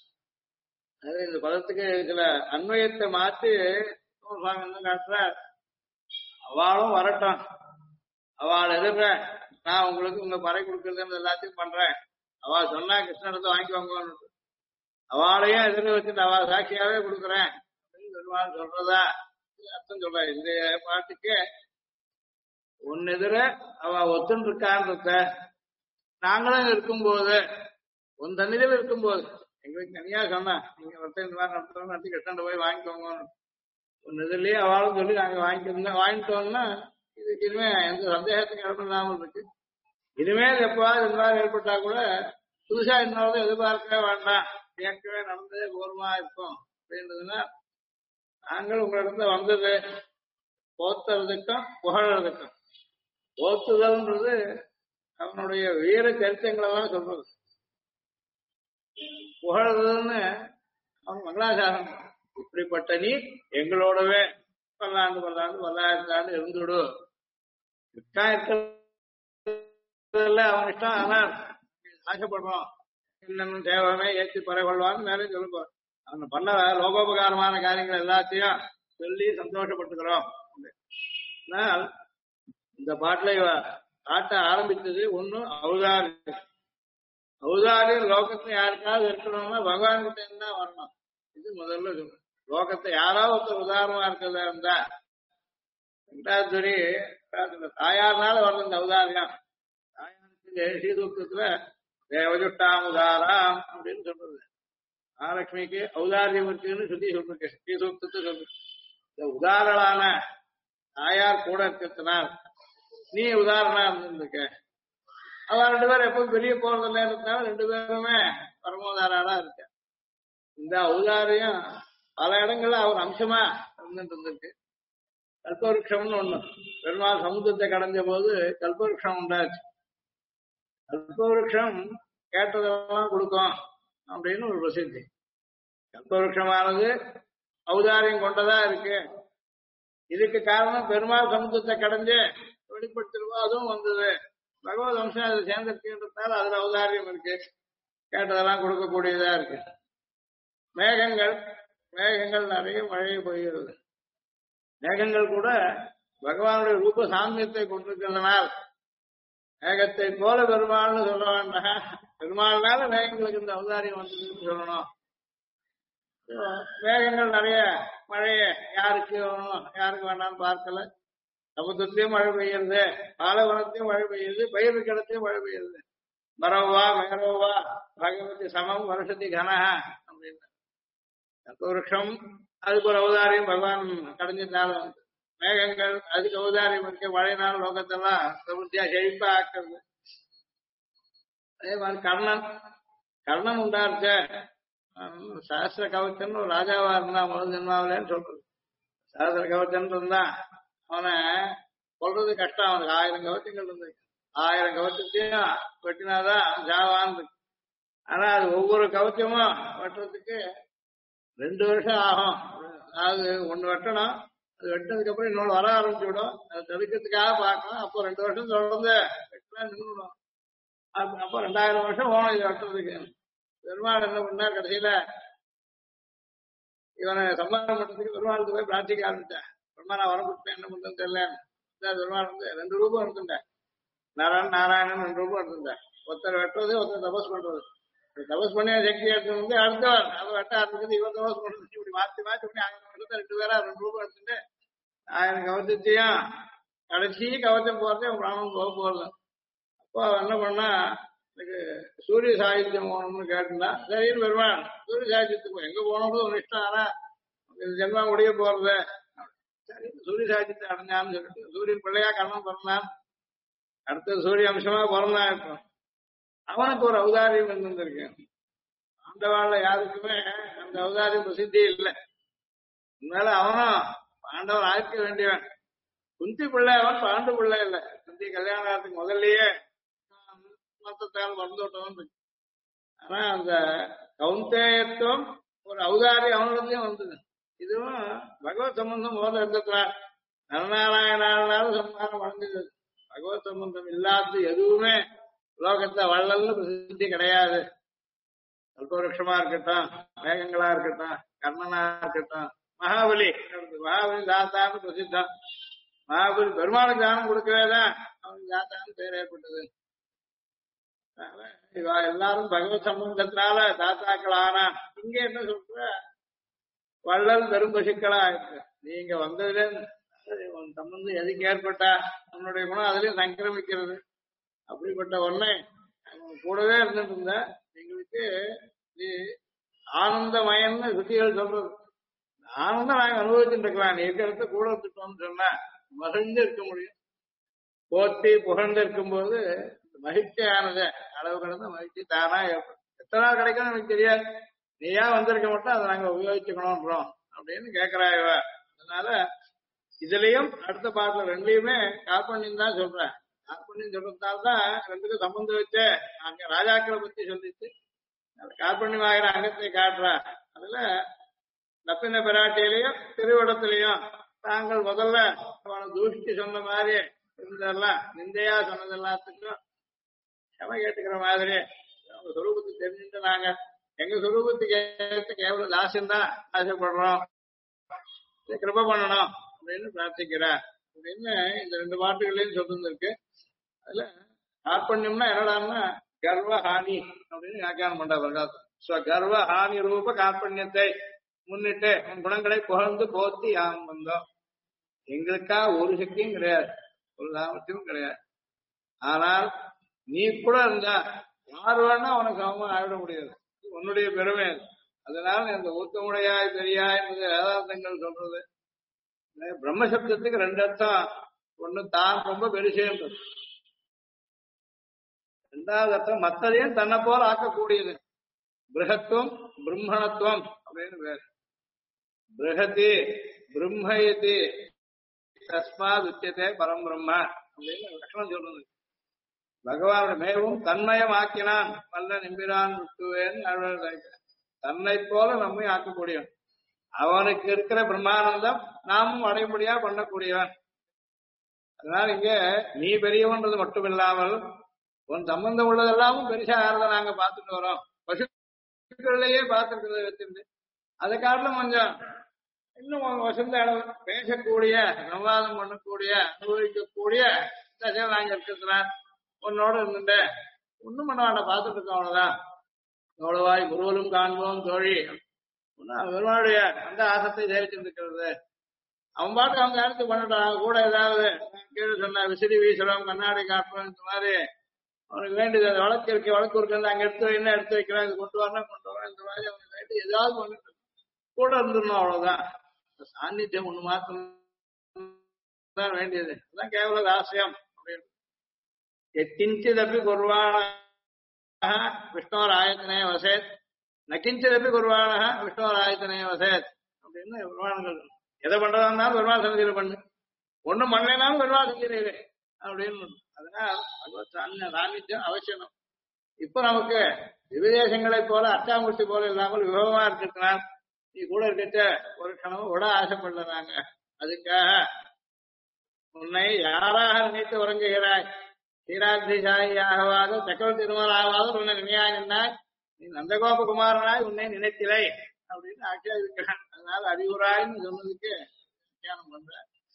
அது இந்த பதத்துக்கு சில அன்வயத்தை மாத்தி சுவாமி என்ன காட்டுற, அவளும் வரட்டும், அவள் எதிர்ற நான் உங்களுக்கு உங்க பறை கொடுக்கறது எல்லாத்தையும் பண்றேன். அவ சொன்னா கிருஷ்ணனத்தை வாங்கிக்கோங்க, அவளையும் எதிர்த்து வச்சுட்டு அவள் சாட்சியாவே கொடுக்குறேன் அப்படின்னு பெருமாள் சொல்றதா அர்த்தம் சொல்ற. இந்த பாட்டுக்கு ஒன்னு எதிர அவ ஒத்துன்னு இருக்கான்றத நாங்களும் இருக்கும்போது உன் தண்ணியில் இருக்கும்போது எங்களுக்கு தனியா சொன்னா நீங்க ஒருத்தர் இந்த மாதிரி நடத்துறோம் நடத்தி கிருஷ்ணன் போய் வாங்கிக்கோங்க ஒன்னு எதிரிலேயே அவளும் சொல்லி நாங்க வாங்கிட்டோம்னா இதுக்கு இனிமே எந்த சந்தேகத்துக்கு இடம் இல்லாமல் இருக்கு. இனிமேல் எப்பவாது இந்த மாதிரி ஏற்பட்டா கூட புதுசா இன்னொரு எதிர்பார்க்கவே வேண்டாம், ஏற்கனவே நடந்ததே கோரமா இருக்கும் அப்படின்றதுன்னா நாங்கள் உங்களிடத்துல வந்தது போத்துறதுக்கும் புகழறதுக்கும். போத்துதல்ன்றது அவனுடைய வீர சரித்திரங்கள் எல்லாம் சொல்றது, புகழ்றதுன்னு அவன் மங்களாசாரம். இப்படிப்பட்ட நீ எங்களோடவே பல்லாண்டு பல்லாண்டு பல்லாயிரத்தாண்டு இருந்துடு. இருக்கிறதுல அவன் இஷ்டம், ஆனால் ஆசைப்படுறோம் இன்னும் தேவமே ஏற்றி பறை கொள்வான்னு மேலே சொல்லுவோம். அவன் பண்ண லோகோபகாரமான காரியங்கள் எல்லாத்தையும் சொல்லி சந்தோஷப்பட்டுக்கிறோம். ஆனால் இந்த பாட்டுல இவ காட்ட ஆரம்பித்தது ஒன்னும் ஔதாரியம். ஔதாரியம் லோகத்தை யாருக்காவது இருக்கணும்னா பகவான் கிட்ட இருந்தா வரணும். இது முதல்ல சொல்லணும். லோகத்தை யாராவது ஒருத்தர் உதாரணமா இருக்கிறதா இருந்தா ரெண்டாவது துணி தாயார்னால வர்றது இந்த ஔதாரியம். தாயாருக்கு ஸ்ரீதூக்கத்துல தேவஜுட்டாம் உதாராம் அப்படின்னு சொல்றது. மகாலட்சுமிக்கு ஔதாரியம் இருக்குன்னு சொல்லி சொல்லிருக்கு, ஸ்ரீசூக்தத்தை சொல்லு. இந்த உதாரணான தாயார் கூட இருக்கிறதுனால் நீ உதாரணமா இருந்திருக்க. அவன் ரெண்டு பேரும் எப்பவும் வெளியே போறதில்ல இருந்தாலும் ரெண்டு பேருமே பரமோதாரா இருக்க. இந்த ஔதாரியம் பல இடங்கள்ல அவர் அம்சமா இருந்துட்டு இருந்திருக்கு. கல்பவருஷம்னு ஒண்ணு, பெருமாள் சமுத்திரத்தை கடந்த போது கல்பவருஷம் உண்டாச்சு. கல்பவருஷம் கேட்டதெல்லாம் கொடுக்கும் அப்படின்னு ஒரு பிரசித்தி. கல்பவருஷமானது ஔதாரியம் கொண்டதா இருக்கு. இதுக்கு காரணம் பெருமாள் சமுத்திரத்தை கடந்து வெளிப்படுத்திருவா, அதுவும் வந்தது. பகவத் அம்சம் அதை சேர்ந்திருக்கிறதுனால அதுல ஔதாரியம் இருக்கு, கேட்டதெல்லாம் கொடுக்கக்கூடியதா இருக்கு. மேகங்கள் நிறைய மழையை பொய்கிறது. மேகங்கள் கூட பகவானுடைய ரூப சாமியத்தை கொண்டிருக்கிறதுனால் மேகத்தை போல பெருமாள்னு சொல்ல வேண்டாம், பெருமாள்னால மேகங்களுக்கு இந்த ஔதாரியம் வந்ததுன்னு சொல்லணும். மேகங்கள் நிறைய மழைய யாருக்கு வேணும் யாருக்கு வேண்டாம்னு பார்க்கல. சமுத்திரத்திலயும் மழை பெய்யுறது, பாலைவனத்தையும் மழை பெய்யுது, பயிர் கிடத்தையும் மழை பெய்யுது. மரவா மேரவா பகவதி சமம் வருஷத்தி கனஹா அப்படின்னு கல்பவருஷம் அதுக்கு ஒரு ஔதாரியம் பகவான் கடைஞ்சிருந்தாலும் மேகங்கள் அதுக்கு ஔதாரியம் இருக்க. மழையினால லோகத்தெல்லாம் பிரபுத்தியா செழிப்பா ஆக்குறது. அதே மாதிரி கர்ணன் உண்டாருச்ச சாஸ்திர கவச்சன் ஒரு ராஜாவா இருந்தா முதல் ஜென்மாவிலேன்னு சொல்றது. சாஸ்திர கவச்சன் இருந்தா அவனை சொல்றது கஷ்டம். அவனுக்கு 1000 கவச்சங்கள் இருந்து 1000 கவச்சத்தையும் வெட்டினாதான் ஜாவான் இருக்கு. ஆனா அது ஒவ்வொரு கவச்சமும் வெட்டுறதுக்கு 2 வருஷம் ஆகும். அதாவது ஒண்ணு வெட்டணும், அது வெட்டினதுக்கு அப்புறம் இன்னொன்று வர ஆரம்பிச்சு விடும். அதை தடுக்கிறதுக்காக பார்க்கணும். அப்போ 2 வருஷம் தொடர்ந்து நின்றுடும். அப்ப 2000 வருஷம் போனோம் இதை வெட்டுறதுக்கு. பெருமாள் என்ன பண்ணார், கடைசியில இவனை சம்மானம் பண்றதுக்கு பெருமாளுக்கு போய் பிரார்த்திக்க ஆரம்பிச்சேன். பெருமா நான் வரப்பட்டேன், என்ன பண்றதுன்னு தெரியல. பெருமாள் வந்து 2 ரூபம் இருந்துட்டேன், நாராயணன் 2 ரூபம் இருந்துட்டேன். ஒருத்தர் வெட்டுறது, ஒருத்தர் தபஸ் பண்றது. தபஸ் பண்ணி சக்தி எடுத்து வந்து அடுத்தவர் அதை வெட்ட ஆரம்பிச்சது, இவர் தபஸ் பண்றது. இப்படி மாத்தி மாத்தி பண்ணி 2 பேரா 2 ரூபம் எடுத்துட்டு ஆயிரம் கவச்சத்தையும் கடைசி கவச்சம் போறதே பிராமணன் போக போறது. அப்போ அவன் என்ன பண்ணா, எனக்கு சூரிய சாகித்யம் போகணும்னு கேட்டுனா சரின்னு வருவான். சூரிய சாகித்யத்துக்கு எங்க போனோம்னு ஒரு இஷ்டம், ஆனா ஜென்மா முடிய போறது. சரி சூரிய சாகித்யத்தை அடைஞ்சான்னு சொல்லிட்டு சூரியன் பிள்ளையா கண்ணன் பிறந்தான். அடுத்த சூரிய அம்சமா பிறந்தான். இருக்கும் அவனுக்கு ஒரு அவதாரியம் இருந்திருக்கேன். ஆண்டவாள்ல யாருக்குமே அந்த அவதாரியம் பிரசித்தி இல்லை. அதனால அவனும் பாண்டவன் ஆக்க வேண்டியவன். குந்தி பிள்ளை அவன், பாண்டு பிள்ளை இல்லை. குந்தி கல்யாணத்துக்கு முதல்லயே மொத்தத்தால் மறந்து விட்டவன். ஆனா அந்த கௌந்தேயத்துவம் ஒரு அவதாரி அவனிடத்தையும் வந்தது. இதுவும் பகவத் சம்பந்தம் முதல்ல இருந்துட்டா நரநாராயணாலும் சம்மானம் வழங்குது. பகவத் சம்பந்தம் இல்லாத எதுவுமே லோகத்துல வள்ளல்னு பிரசித்தி கிடையாது. கல்பவருஷமா இருக்கட்டும், மேகங்களா இருக்கட்டும், கர்ணனா இருக்கட்டும், மகாபலி தாத்தான்னு பிரசித்தம். மகாபலி பெருமாளுக்கு தானம் கொடுக்கவேதான் அவனுக்கு தாத்தான்னு பேர் ஏற்பட்டது. எல்லாரும் பகவத் சம்பந்தத்தினால தாத்தாக்கள் ஆனா, இங்க என்ன சொல்ற, வள்ளல் பெரும் பசுக்களா இருக்கு. நீங்க வந்ததுல உன் சம்பந்தம் எதுக்கு ஏற்பட்டா உன்னுடைய குணம் அதுலயும் சங்கிரமிக்கிறது. அப்படிப்பட்ட ஒண்ணு கூடவே இருந்துட்டு இருந்த எங்களுக்கு நீ ஆனந்தமயன்னு சுத்திகள் சொல்றது. ஆனந்தம் நாங்க அனுபவிச்சுட்டு இருக்கலாம். நீ இருக்கிறத கூட இருந்துட்டோம்னு சொன்னா மகிழ்ந்து இருக்க முடியும். போத்தி புகழ்ந்து இருக்கும்போது மகிழ்ச்சியானது அளவு கடந்த மகிழ்ச்சி தானா ஏற்படும். எத்தனை நாள் கிடைக்கும் எனக்கு தெரியாது. நீயா வந்திருக்க மட்டும் அதை நாங்க உபயோகிச்சுக்கணும் அப்படின்னு கேட்கிறாயவ. அதனால இதுலயும் அடுத்த பாட்டுல ரெண்டுலயுமே கார்பண்யம் தான் சொல்றேன். கார்பண்யம் சொல்றதுனால்தான் ரெண்டுக்கும் சம்பந்தம் வச்சு அங்க ராஜாக்களை பத்தி சொல்லிட்டு கார்பண்யமாகிற அங்கத்தை காட்டுறா. அதுல நப்பின பிராட்டியிலையும் திருவிடத்திலையும் தாங்கள் முதல்ல தூஷ்டி சொன்ன மாதிரி இருந்ததெல்லாம் நிந்தையா சொன்னது எல்லாத்துக்கும் க்ஷம கேட்டுக்கிற மாதிரி அவங்க சொரூபத்தை தெரிஞ்சுட்டு நாங்க எங்க சொரூபத்துக்கு ஏற்ற கேவல தாசியம்தான் ஆசைப்படுறோம், கிருப பண்ணணும் அப்படின்னு பிரார்த்திக்கிறேன் அப்படின்னு இந்த 2 பாட்டுகளையும் சொல்லிருக்கு. அதுல கார்பண்யம்னா என்னடான்னா கர்வ ஹானி அப்படின்னு வியாக்கியானம் பண்றாரு. கர்வ ஹானி ரூப கார்பண்யத்தை முன்னிட்டு என் குணங்களை புகழ்ந்து போத்தி யாம் வந்தோம். எங்களுக்கா ஒரு சக்தியும் கிடையாது, ஒரு சாமர்த்தியமும் கிடையாது. ஆனால் நீ கூட இருந்தா யார் வேணா உனக்கு சமமா ஆயிட முடியாது. உன்னுடைய பெருமை. அதனால இந்த ஊக்கமுடையாய் தெரியாய் என்பது வேதாந்தங்கள் சொல்றது. பிரம்மசப்தத்துக்கு 2 அர்த்தம். ஒண்ணு தான் ரொம்ப பெருசேன்றது, 2வது அர்த்தம் மத்ததையும் தன்னை போல ஆக்கக்கூடியது. பிருகத்துவம் பிரம்மணத்துவம் அப்படின்னு பேர். பிருகதி பிரம்மயதி தஸ்மாத் உச்சதே பரம் பிரம்ம அப்படின்னு லட்சணம் சொல்றது. பகவானோட மேவும் தன்மயம் ஆக்கினான் வல்ல நிம்பிரான் விட்டுவேன்னு தன்னை போல நம்மை ஆக்கக்கூடியவன். அவனுக்கு இருக்கிற பிரம்மானந்தம் நாமும் அடைமுடியா பண்ணக்கூடியவன். அதனால இங்க நீ பெரியவன்றது மட்டும் இல்லாமல் உன் சம்பந்தம் உள்ளதெல்லாமும் பெருசா ஆறத நாங்க பார்த்துட்டு வரோம். பசுக்கள்லயே பார்த்துருக்கிறத வச்சிருந்து அதை காட்டிலும் கொஞ்சம் இன்னும் வசந்த அளவு பேசக்கூடிய, சம்வாதம் பண்ணக்கூடிய, அனுபவிக்கக்கூடிய தசையில் நாங்க இருக்கிறார். உன்னோட இருந்துட்டு ஒண்ணும் பண்ண வேண்டாம், பார்த்துட்டு இருக்கோம். அவ்வளவுதான். எவ்வளவாய் குருவலும் காண்போம் தோழி பெருமாளுடைய அந்த ஆசத்தை சேவிச்சுட்டு இருக்கிறது. அவன் பாட்டு அவங்க அடுத்து பண்ணிட்டான். கூட ஏதாவது கீழே சொன்ன விசிறி வீசுறோம், கண்ணாடி காட்டுறோம், இந்த மாதிரி அவனுக்கு வேண்டியது வழக்கு இருக்கு, வழக்கு இருக்கு, அங்க எடுத்து வைனா எடுத்து வைக்கிறேன், இது கொண்டு வரணும் கொண்டு வரேன், இந்த மாதிரி அவனுக்கு வேண்டி ஏதாவது பண்ணிட்டு கூட இருந்துடணும். அவ்வளவுதான். சாநித்தியம் ஒண்ணு மாத்திரம் தான் வேண்டியது. அதான் கேவல தாசியம் அப்படின்னு. எத்திஞ்சிதப்பி குர்வாண விஷ்ணோராயத்தனே வசேத், நக்கிஞ்சிதப்பி குர்வாண விஷ்ணோராயத்தனே வசேத் அப்படின்னு பெருமானங்கள். எதை பண்றதா இருந்தாலும் பெருமாள் சந்தியில பண்ணு, ஒண்ணும் பண்ணலைனாலும் பெருமாள் சந்தியில அப்படின்னு. அதனால் சாநித்தியம் அவசியம். இப்ப நமக்கு விவிதேசங்களை போல அச்சாமூர்த்தி போல இல்லாமல் விபவமா இருக்கிறதுனால் நீ கூட இருக்க ஒரு கணவன் விட ஆசைப்படுறாங்க. அதுக்காக உன்னை யாராக நினைத்து உறங்குகிறாய், தீராத்திசாயியாகவாத சக்கரவர்த்தி திருமலாவாத உன்னை நினையாய் நீ நந்தகோபகுமாரனாய் உன்னை நினைத்திலை அப்படின்னு ஆக்கியாயிருக்கிறான். அதனால அறிவுராய்ன்னு சொன்னதுக்கு தியானம் பண்ற.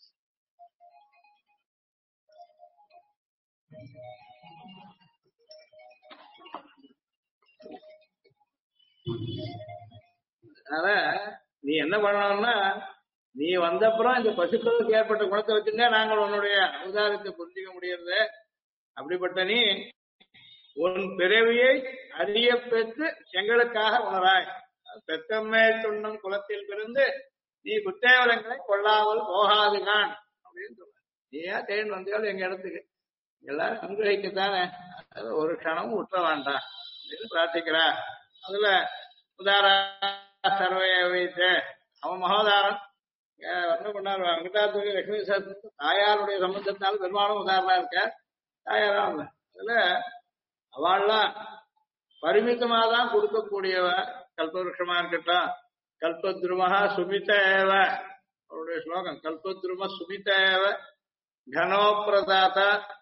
அதனால நீ என்ன பண்ணணும்னா நீ வந்தப்புறம் இந்த பசுக்களுக்கு ஏற்பட்ட குணத்தை வச்சுட்டா நாங்கள் உன்னுடைய உதாரணத்தை புரிஞ்சுக்க முடியறது. அப்படிப்பட்ட நீ உன் பிறவியை அறிய பெற்று எங்களுக்காக உணராய். பெத்தம்மே துண்ணும் குலத்தில் பிறந்து நீ குத்தேவலங்களை கொள்ளாமல் போகாதுகான் அப்படின்னு சொல்ற. நீயா தேன் வந்தாலும் எங்க இடத்துக்கு எல்லாரும் அனுகிரகிக்கத்தானே, அது ஒரு க்ஷணமும் விட்டுற வேண்டாம் அப்படின்னு பிரார்த்திக்கிறா. அதுல உதார சர்வைய வைத்து அவன் மகோதாரன் என்ன பண்ணார், வெங்கடாத்துறை லட்சுமி சாஸ்திர தாயாருடைய சம்பந்தத்தினால பெரும்பாலும் உதாரணா இருக்க தாயாரா இல்லை. அதுல அவள்லாம் பரிமிதமா தான் கொடுக்கக்கூடியவ. கல்பவருஷமா இருக்கட்டும், கல்பத்ருமஹா சுமிதேவ அவருடைய ஸ்லோகம், கல்பத்ரும சுமிதேவ கனோப்பிரதாத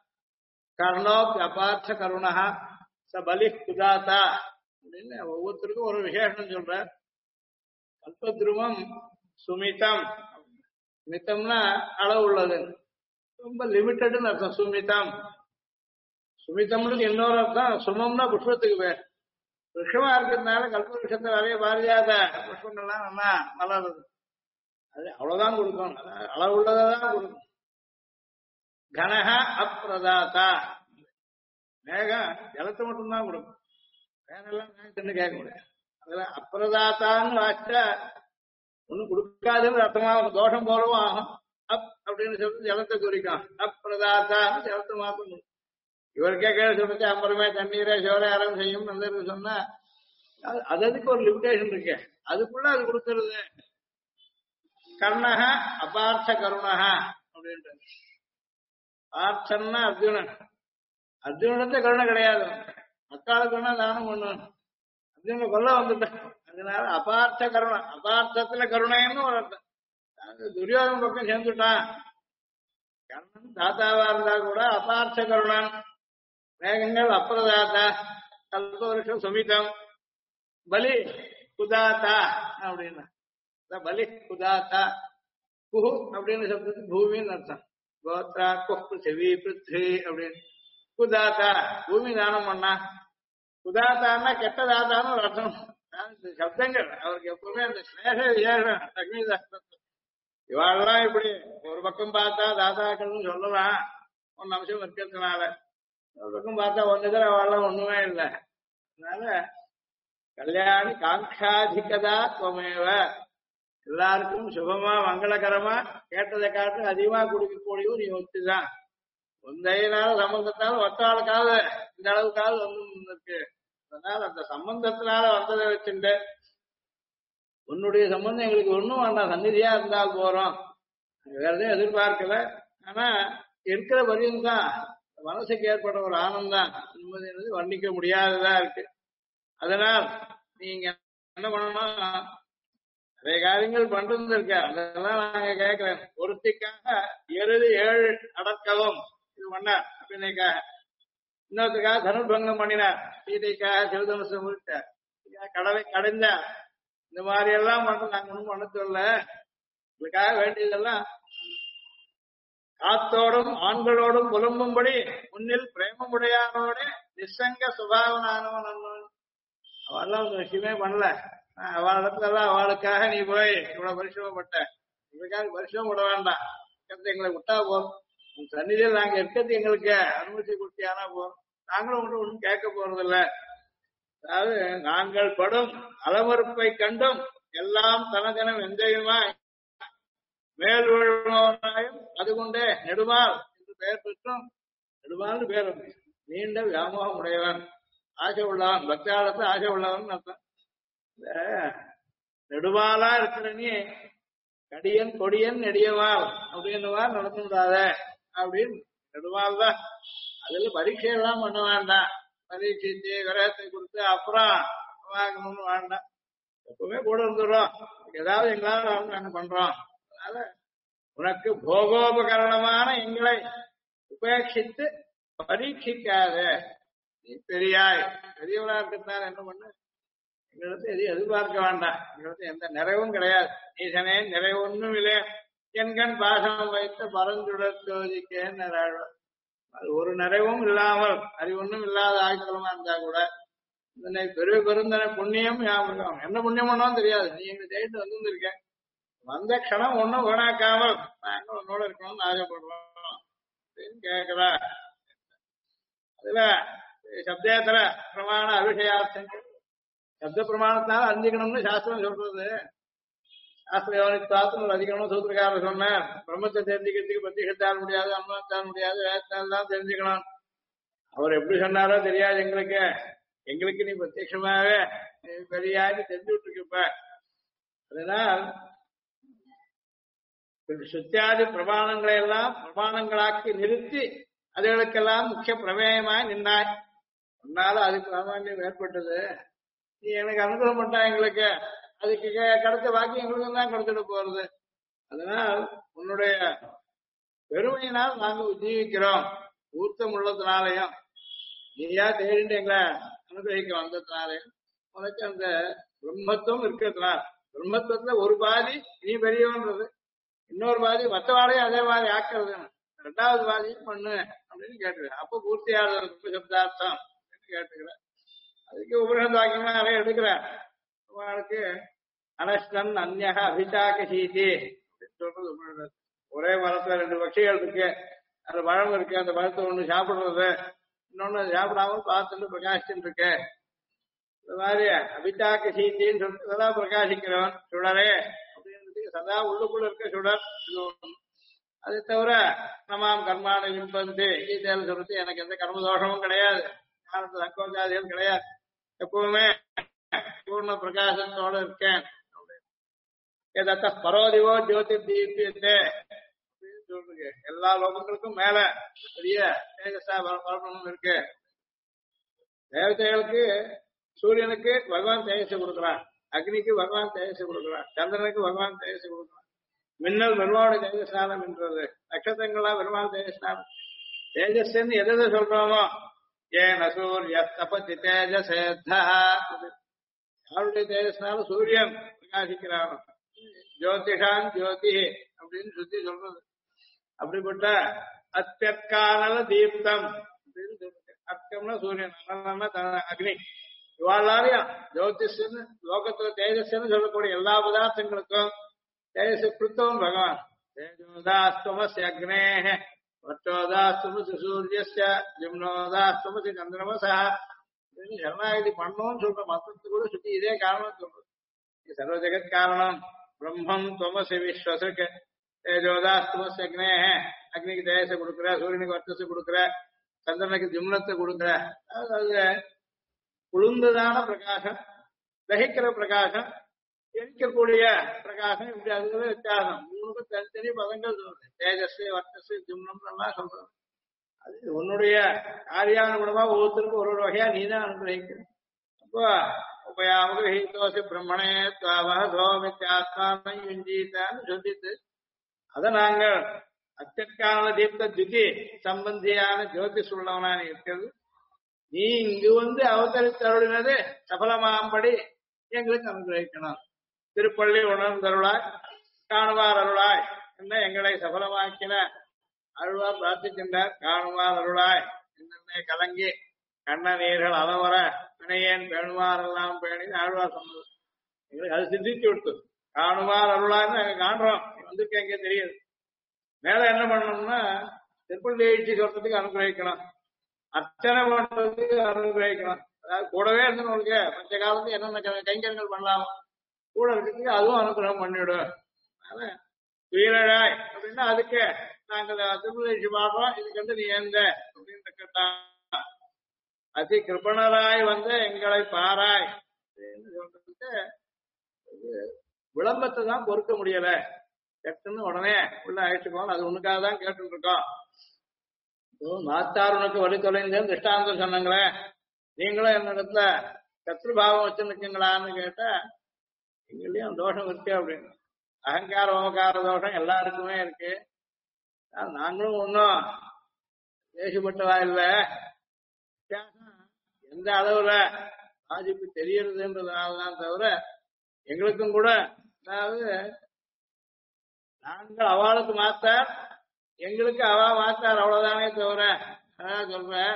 கர்ணோப் அபார்த்த கருணா ச பலி குதாத்தா அப்படின்னு ஒவ்வொருத்தருக்கும் ஒரு விசேஷம் சொல்ற. கல்பத்ருமம் சுமிதம், மித்தம்னா அளவு உள்ளது, ரொம்ப லிமிட்டட்னு அர்த்தம். சுமிதம், சுமிதம்னு இன்னொரு அர்த்தம். சுமம்னா புஷ்பத்துக்கு பேர். விஷமா இருக்கிறதுனால கல்ப விஷத்தை நிறைய பாரியாத புஷ்பங்கள்லாம் நல்லா மலருது. அது அவ்வளவுதான் கொடுக்கணும், அளவு உள்ளதான் கொடுக்கணும். கனக அப்பிரதாத்தா, மேகம் ஜலத்தை மட்டும்தான் கொடுக்கும், வேறெல்லாம் மேகத்துன்னு கேட்க முடியாது. அதுல அப்பிரதாத்தான்னு வாச்சா ஒன்னும் கொடுக்காதுன்னு அர்த்தமா தோஷம் போலவும் ஆகும். அப் அப்படின்னு சொல்லிட்டு ஜலத்தை குறிக்கும். அப்பிரதாத்தான்னு ஜலத்தை மாத்தணும். இவருக்கே கேள்வி சொல்லிச்சு அப்புறமே தண்ணீரை சோரையாரம் செய்யும் சொன்னா அதுக்கு ஒரு லிமிடேஷன் இருக்கு, அதுக்குள்ள அது கொடுக்கறது. கர்ணக அபார்த்த கருணக அப்படின்ட்டு. பார்த்தன்னா அர்ஜுனன், அர்ஜுனத்தை கருணை கிடையாது, மக்களுக்குன்னா தானம் பண்ணணும். அர்ஜுன கொல்ல வந்துட்டேன், அதனால அபார்த்த கருணை, அபார்த்தத்துல கருணைன்னு ஒரு அர்த்தம். துரியோதன பக்கம் சேர்ந்துட்டான். கர்ணன் தாத்தாவா இருந்தா கூட அபார்த்த கருணன். மேகங்கள் அப்பிரதாத்தா, கல்பவருஷம் சுமிதம், பலி குதாத்தா அப்படின்னா பலி குதாத்தா. குஹு அப்படின்னு சொல்றதுக்கு பூமின்னு அர்த்தம். கோத்ரா குஹ் செவி பிருத்வி அப்படின்னு. குதாத்தா பூமி தானம் பண்ணா. குதாத்தான்னா கெட்ட தாத்தான்னு ஒரு அர்த்தம். சப்தங்கள் அவருக்கு எப்பவுமே அந்த ஸ்நேக விசேஷம். லக்ஷ்மி சாஸ்திரத்துல இவாளெல்லாம் இப்படி ஒரு பக்கம் பார்த்தா தாத்தாக்கள்னு சொல்லலாம், ஒன்னு அம்சம் இருக்கிறதுனால. ஒரு பக்கம் பார்த்தா ஒண்ணுதான் அவெல்லாம் ஒண்ணுமே இல்லை. அதனால கல்யாணி காங்காதிகதா துவமேவ, எல்லாருக்கும் சுபமா மங்களகரமா கேட்டதை காட்டு அதிகமா கொடுக்கக்கூடியவும் நீ ஒத்துதான். ஒந்தையினால சம்பந்தத்தால ஒத்தாளுக்காவது இந்த அளவுக்காவது வந்து இருக்கு. அதனால அந்த சம்பந்தத்தினால வந்ததை வச்சுட்டு உன்னுடைய சம்பந்தம் எங்களுக்கு ஒண்ணும் வேண்டாம், சந்நிதியா இருந்தால் போறோம், வேற எதையும் எதிர்பார்க்கல. ஆனா இருக்கிற வரையும் தான் மனசுக்கு ஏற்பட ஒரு ஆனந்தம் என்பது வர்ணிக்க முடியாததா இருக்கு. அதனால் நீங்க என்ன பண்ணணும், நிறைய காரியங்கள் பண்றது இருக்க, அதெல்லாம் நாங்க கேட்கிறேன். ஒருத்திக்காக 7 அடக்கவும் இது பண்ண அப்படின்னைக்காக, இன்னொருத்துக்காக தனுர்பங்கம் பண்ணினார், சீதைக்காக சிவதனுசம் முடித்தார், கடலை கடைந்தார். இந்த மாதிரி எல்லாம் மட்டும் நாங்க ஒன்றும் பண்ண சொல்ல. இதுக்காக வேண்டியதெல்லாம் காத்தோடும் ஆண்களோடும் புலம்பும்படி முன்னில் பிரேமமுடையானோட நிசங்க சுபாவனானவன். அவெல்லாம் ஒரு விஷயமே பண்ணல. அவள் இடத்துல எல்லாம் அவளுக்காக நீ போய் இவ்வளவு பரிசுமப்பட்ட, இதுக்காக பரிசுமம் விட வேண்டாம், எங்களை விட்டா போதும். உன் சன்னிதியில் நாங்க இருக்கிறது எங்களுக்கு அனுமதி கொடுத்தியானா போதும், நாங்களும் ஒன்றும் ஒன்றும் கேட்க போறதில்ல. அதாவது நாங்கள் படும் அலமறுப்பை கண்டும் எல்லாம் தனதனம் எந்தையுமாய் மேல் விழுவாயும் அதுகொண்டே நெடுமால் என்று பெயர் பெற்றும், நெடுமால்னு பேர் நீண்ட வியாமோகம் உடையவன், ஆசை உள்ளவன், பக்தாளத்தை ஆசை உள்ளவன் அர்த்தம். நெடுமாலா இருக்கிற நீ கடியன் கொடியன் நெடியவாள் அப்படின்னுவா நடந்துடாத அப்படின்னு. நெடுமால் தான், அதுல பரீட்சை எல்லாம் பண்ண வேண்டாம், பரீட்சிச்சு கிரகத்தை கொடுத்து அப்புறம் வாங்கணும்னு வேண்டாம், எப்பவுமே கூட இருந்துடுறோம், ஏதாவது எங்களால நாங்க பண்றோம். அதனால உனக்கு போகோபகரணமான எங்களை உபேட்சித்து பரீட்சிக்காத. நீ பெரியாய், பெரியவளா இருக்கிறதுனால என்ன பண்ண, எங்களுக்கு எதையும் எதிர்பார்க்க வேண்டாம், எங்களுக்கு எந்த நிறைவும் கிடையாது. ஈசனே நிறைவு ஒன்றும் இல்லை, என்கண் பாசம் வைத்த பரந்துடர் ஜோதிக்கேன்னு அது ஒரு நிறைவும் இல்லாமல் அறிவொன்னும் இல்லாத ஆய்ச்சலமா இருந்தா கூட இதனை பெரிய பெருந்தன புண்ணியம் ஞாபகம். என்ன புண்ணியம் பண்ணாலும் தெரியாது. நீ எங்க ஜெயிட்டு வந்துருக்க, வந்த க்ஷணம் ஒன்னும் வீணாக்காமல் நாங்க உன்னோட இருக்கணும்னு ஆசைப்படுறோம் அப்படின்னு கேட்கிறா. அதுல சப்தேத்தர பிரமாண அபிஷயார்த்தங்கள், சப்த பிரமாணத்தினால அறிஞ்சிக்கணும்னு சாஸ்திரம் சொல்றது. சாஸ்திர யோனித்தாத்துன்னு ஒரு அதிகமான சூத்திரக்காரர் சொன்னார். பிரம்மத்தை தெரிஞ்சுக்கிறதுக்கு பிரத்யேகத்தால் முடியாது, அனுபவத்தால் முடியாது, வேதத்தால் தான் தெரிஞ்சுக்கணும். அவர் எப்படி சொன்னாரோ தெரியாது எங்களுக்கு, எங்களுக்கு நீ பிரத்யட்சமாவே பெரியாரு தெரிஞ்சு விட்டுருக்கப்ப. அதனால் சுத்தியாதி பிரமாணங்களை எல்லாம் பிரமாணங்களாக்கி நிறுத்தி அதுகளுக்கெல்லாம் முக்கிய பிரமேயமாய் நின்னாய். உன்னால அதுக்கு பிராமணியம் ஏற்பட்டது. நீ எனக்கு அனுகிரகம் பண்ணா எங்களுக்கு அதுக்கு கிடைச்ச வாக்கி எங்களுக்கு தான் கிடைச்சிட போறது. அதனால் உன்னுடைய பெருமையினால் நாங்க உஜீவிக்கிறோம். ஊத்தம் உள்ளதுனாலையும் நீயா தேடிட்டு எங்களை அனுகிரகிக்க வந்ததுனாலையும் உனக்கு அந்த பிரம்மத்துவம் இருக்கிறதுனால, பிரம்மத்துவத்துல ஒரு பாதி நீ பெரியவன்றது, இன்னொரு பாதி மற்றவாடையும் அதே மாதிரி ஆக்கிறது, ரெண்டாவது பாதியும் பண்ணு அப்படின்னு கேட்டுக்கிறேன். அப்ப பூர்த்தியாளர் சப்தார்த்தம் கேட்டுக்கிறேன். அதுக்கு உபரிஷத் வாக்கியமா நிறைய எடுக்கிறேன். அவளுக்கு அனஷ்டன் அந்நக அபிஷாக சீதி அப்படின்னு சொல்றது உபரிஷத். ஒரே மரத்துல ரெண்டு பட்சிகள் இருக்கு, அந்த பழம் இருக்கு, அந்த பழத்தை ஒண்ணு சாப்பிடுறது, இன்னொன்னு சாப்பிடாம பார்த்துட்டு பிரகாசிச்சுட்டு இருக்கு. இந்த மாதிரி அபிஷாக சீத்தின்னு சொல்றதுதான் பிரகாசிக்கிறவன் சுடரே அப்படின்னு சதா உள்ளுக்குள்ள இருக்க சுடர் இது ஒண்ணு. அதை தவிர நமாம் கர்மான விம்பந்து கீதையில சொல்றது எனக்கு எந்த கர்மதோஷமும் கிடையாது, சங்கோஜாதிகள் கிடையாது, எப்பவுமே பூர்ண பிரகாசத்தோட இருக்கேன். ஏதாத்த பரோதிவோ ஜோதி தீபியத்தே அப்படின்னு சொல்றீங்க. எல்லா லோகங்களுக்கும் மேல பெரிய தேஜஸா பரப்பணும் இருக்கு. தேவதைகளுக்கு சூரியனுக்கு பகவான் தேஜஸை கொடுக்குறான், அக்னிக்கு பகவான் தேஜஸை கொடுக்குறான், சந்திரனுக்கு பகவான் தேஜஸை கொடுக்குறான். மின்னல் பெருமாவோட தேஜஸ்நானம் என்றது, நட்சத்திரங்களா பெருமாள் தேஜஸ்நானம். தேஜஸ்ன்னு எதை சொல்றோமோ ஏன் சூரிய தபதி தேஜசேத்தா, யாருடைய தேஜஸ்னாலும் சூரியன் பிரகாசிக்கிறானோ, ஜோதிஷான் ஜோதி அப்படின்னு சுத்தி சொல்றது. அப்படிப்பட்ட அத்தியற்கால தீப்தம் அப்படின்னு சொல்றது. அர்த்தம்னா சூரியன், அக்னி, இவாளாரையும் ஜோதிஷன்னு லோகத்துல தேஜஸ்ன்னு சொல்லக்கூடிய எல்லா பதார்த்தங்களுக்கும் தேஜஸ் கிருத்தவன் பகவான். தேஜோதாஸ்தமசி அக்னே வட்டோதாஸ்தமசி சூரியஸ்ய ஜிம்னோதாஸ்தமசி சந்திரமசா. சரணாகதி பண்ணோம்னு சொல்ற மத்தத்துக்கு கூட சுத்தி இதே காரணம் சொல்றது. சர்வ ஜெகத் காரணம் பிரம்மம் துவமசி விஸ்வசுக்கு தேஜோதாஸ்தமசி அக்னே, அக்னிக்கு தேஜஸை கொடுக்குற, சூரியனுக்கு வர்த்தஸை கொடுக்குற, சந்திரனுக்கு ஜிம்னத்தை கொடுக்குற. அதாவது குளிர்ந்ததான பிரகாசம், தகிக்கிற பிரகாசம், எரிக்கக்கூடிய பிரகாசம், இப்படி அதுவே வித்தியாசம். மூணுக்கும் தனித்தனி பதங்கள் சொல்றது. தேஜஸ் வர்த்தஸ் ஜிம்னம் எல்லாம் சொல்றது. அது உன்னுடைய காரியானுகுணமா ஒவ்வொருத்தருக்கும் ஒரு வகையா நீதான் அனுகிரகிக்கணும். அப்போ உபயாமுகஹீதோசி பிரம்மணே சோமித்யாத்மானம் யுஞ்சீதான்னு சொல்லிட்டு அதை நாங்கள் அத்தியற்கால தீப்த துதி சம்பந்தியான ஜோதிஷ் உள்ளவனா இருக்கிறது. நீ இங்கு வந்து அவதரித்து அருளினது சபலமாம்படி எங்களுக்கு அனுகிரகிக்கணும். திருப்பள்ளி உணர்ந்தருளாய் காணுவார் அருளாய் என்ன எங்களை சபலமாக்கின அருள்வார் பிரார்த்திக்கின்றார். காணுவார் அருளாய் என்னென்ன கலங்கி கண்ண நீர்கள் அளவர வினையேன் பேணுவார் எல்லாம் பேணி ஆழ்வார் சொன்னது. எங்களுக்கு அது சிந்திச்சு விட்டு காணுவார் அருளான்னு நாங்க காண்றோம், வந்திருக்க எங்கே தெரியுது. மேல என்ன பண்ணணும்னா திருப்பள்ளி எழுச்சி சொல்றதுக்கு அனுகிரகிக்கணும், அர்ச்சனை பண்றதுக்கு அனுகிரகிக்கணும். அதாவது கூடவே இருந்து உங்களுக்கு பஞ்ச காலத்து என்னென்ன கைங்கரங்கள் பண்ணலாம் கூட இருக்கிறதுக்கு அதுவும் அனுகிரகம் பண்ணிவிடும். அதனால வீரழாய் அப்படின்னா அதுக்கு நாங்கள் திருப்பள்ளி எழுச்சி பாடுறோம், இதுக்கு வந்து நீ எந்த அப்படின்னு கேட்டான். அதி கிருபணராய் வந்து எங்களை பாராய் அப்படின்னு சொல்றதுக்கு விளம்பத்தை தான் பொறுக்க முடியல. கட்டுன்னு உடனே உள்ள அழைச்சுக்கோங்க, அது உனக்காக தான் கேட்டு இருக்கோம். மாத்தார் உனக்கு வழி தொலைந்தேன்னு திருஷ்டாந்தம் சொன்னாங்களே, நீங்களும் என்னிடத்துல கத்திருபாவம் வச்சுருக்கீங்களான்னு கேட்டா எங்களையும் தோஷம் இருக்கு அப்படின்னு. அகங்கார ஓமக்கார தோஷம் எல்லாருக்குமே இருக்கு. நாங்களும் ஒன்றும் தேசப்பட்டவா இல்ல. வித்தியாசம் எந்த அளவுல பாதிப்பு தெரியறதுன்றதுனாலதான் தவிர எங்களுக்கும் கூட, அதாவது நாங்கள் அவளுக்கு மாத்தார், எங்களுக்கு அவ மாத்தார், அவ்வளவுதானே தவிர. அதான் சொல்றேன்,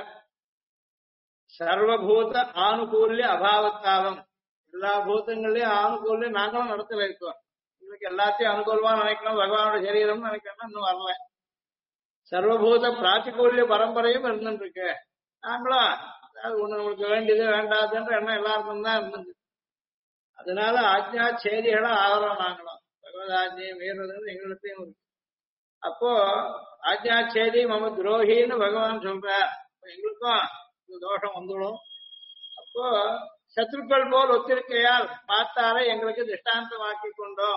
சர்வபூத ஆணுகூல்ய அபாவத்தாலும் எல்லா பூதங்களையும் ஆணுகூல்யம் நாங்களும் நடத்தல இருக்கோம். எங்களுக்கு எல்லாத்தையும் அனுகூலமா நினைக்கணும், பகவானோட சரீரம் நினைக்கணும், இன்னும் வரல. சர்வபூத பிராத்திகூல்ய பரம்பரையும் இருந்துட்டு இருக்கு. நாங்களும் அதாவது ஒண்ணு நம்மளுக்கு வேண்டியது வேண்டாதுன்ற எண்ணம் எல்லாருக்கும் தான் இருந்தது. அதனால ஆஜ்ஞா சேதிகளா ஆகிறோம் நாங்களும். பகவத் ஆஜ்ஞையை மீறுறது எங்களுக்கும் இருக்கு. அப்போ ஆஜ்ஞா சேதி மம துரோகின்னு பகவான் சொல்றார். எங்களுக்கும் இந்த தோஷம் வந்துடும். அப்போ சத்ருக்கள் போல் ஒத்திருக்கையால் பார்த்தாலே எங்களுக்கு திஷ்டாந்தமாக்கி கொண்டோம்.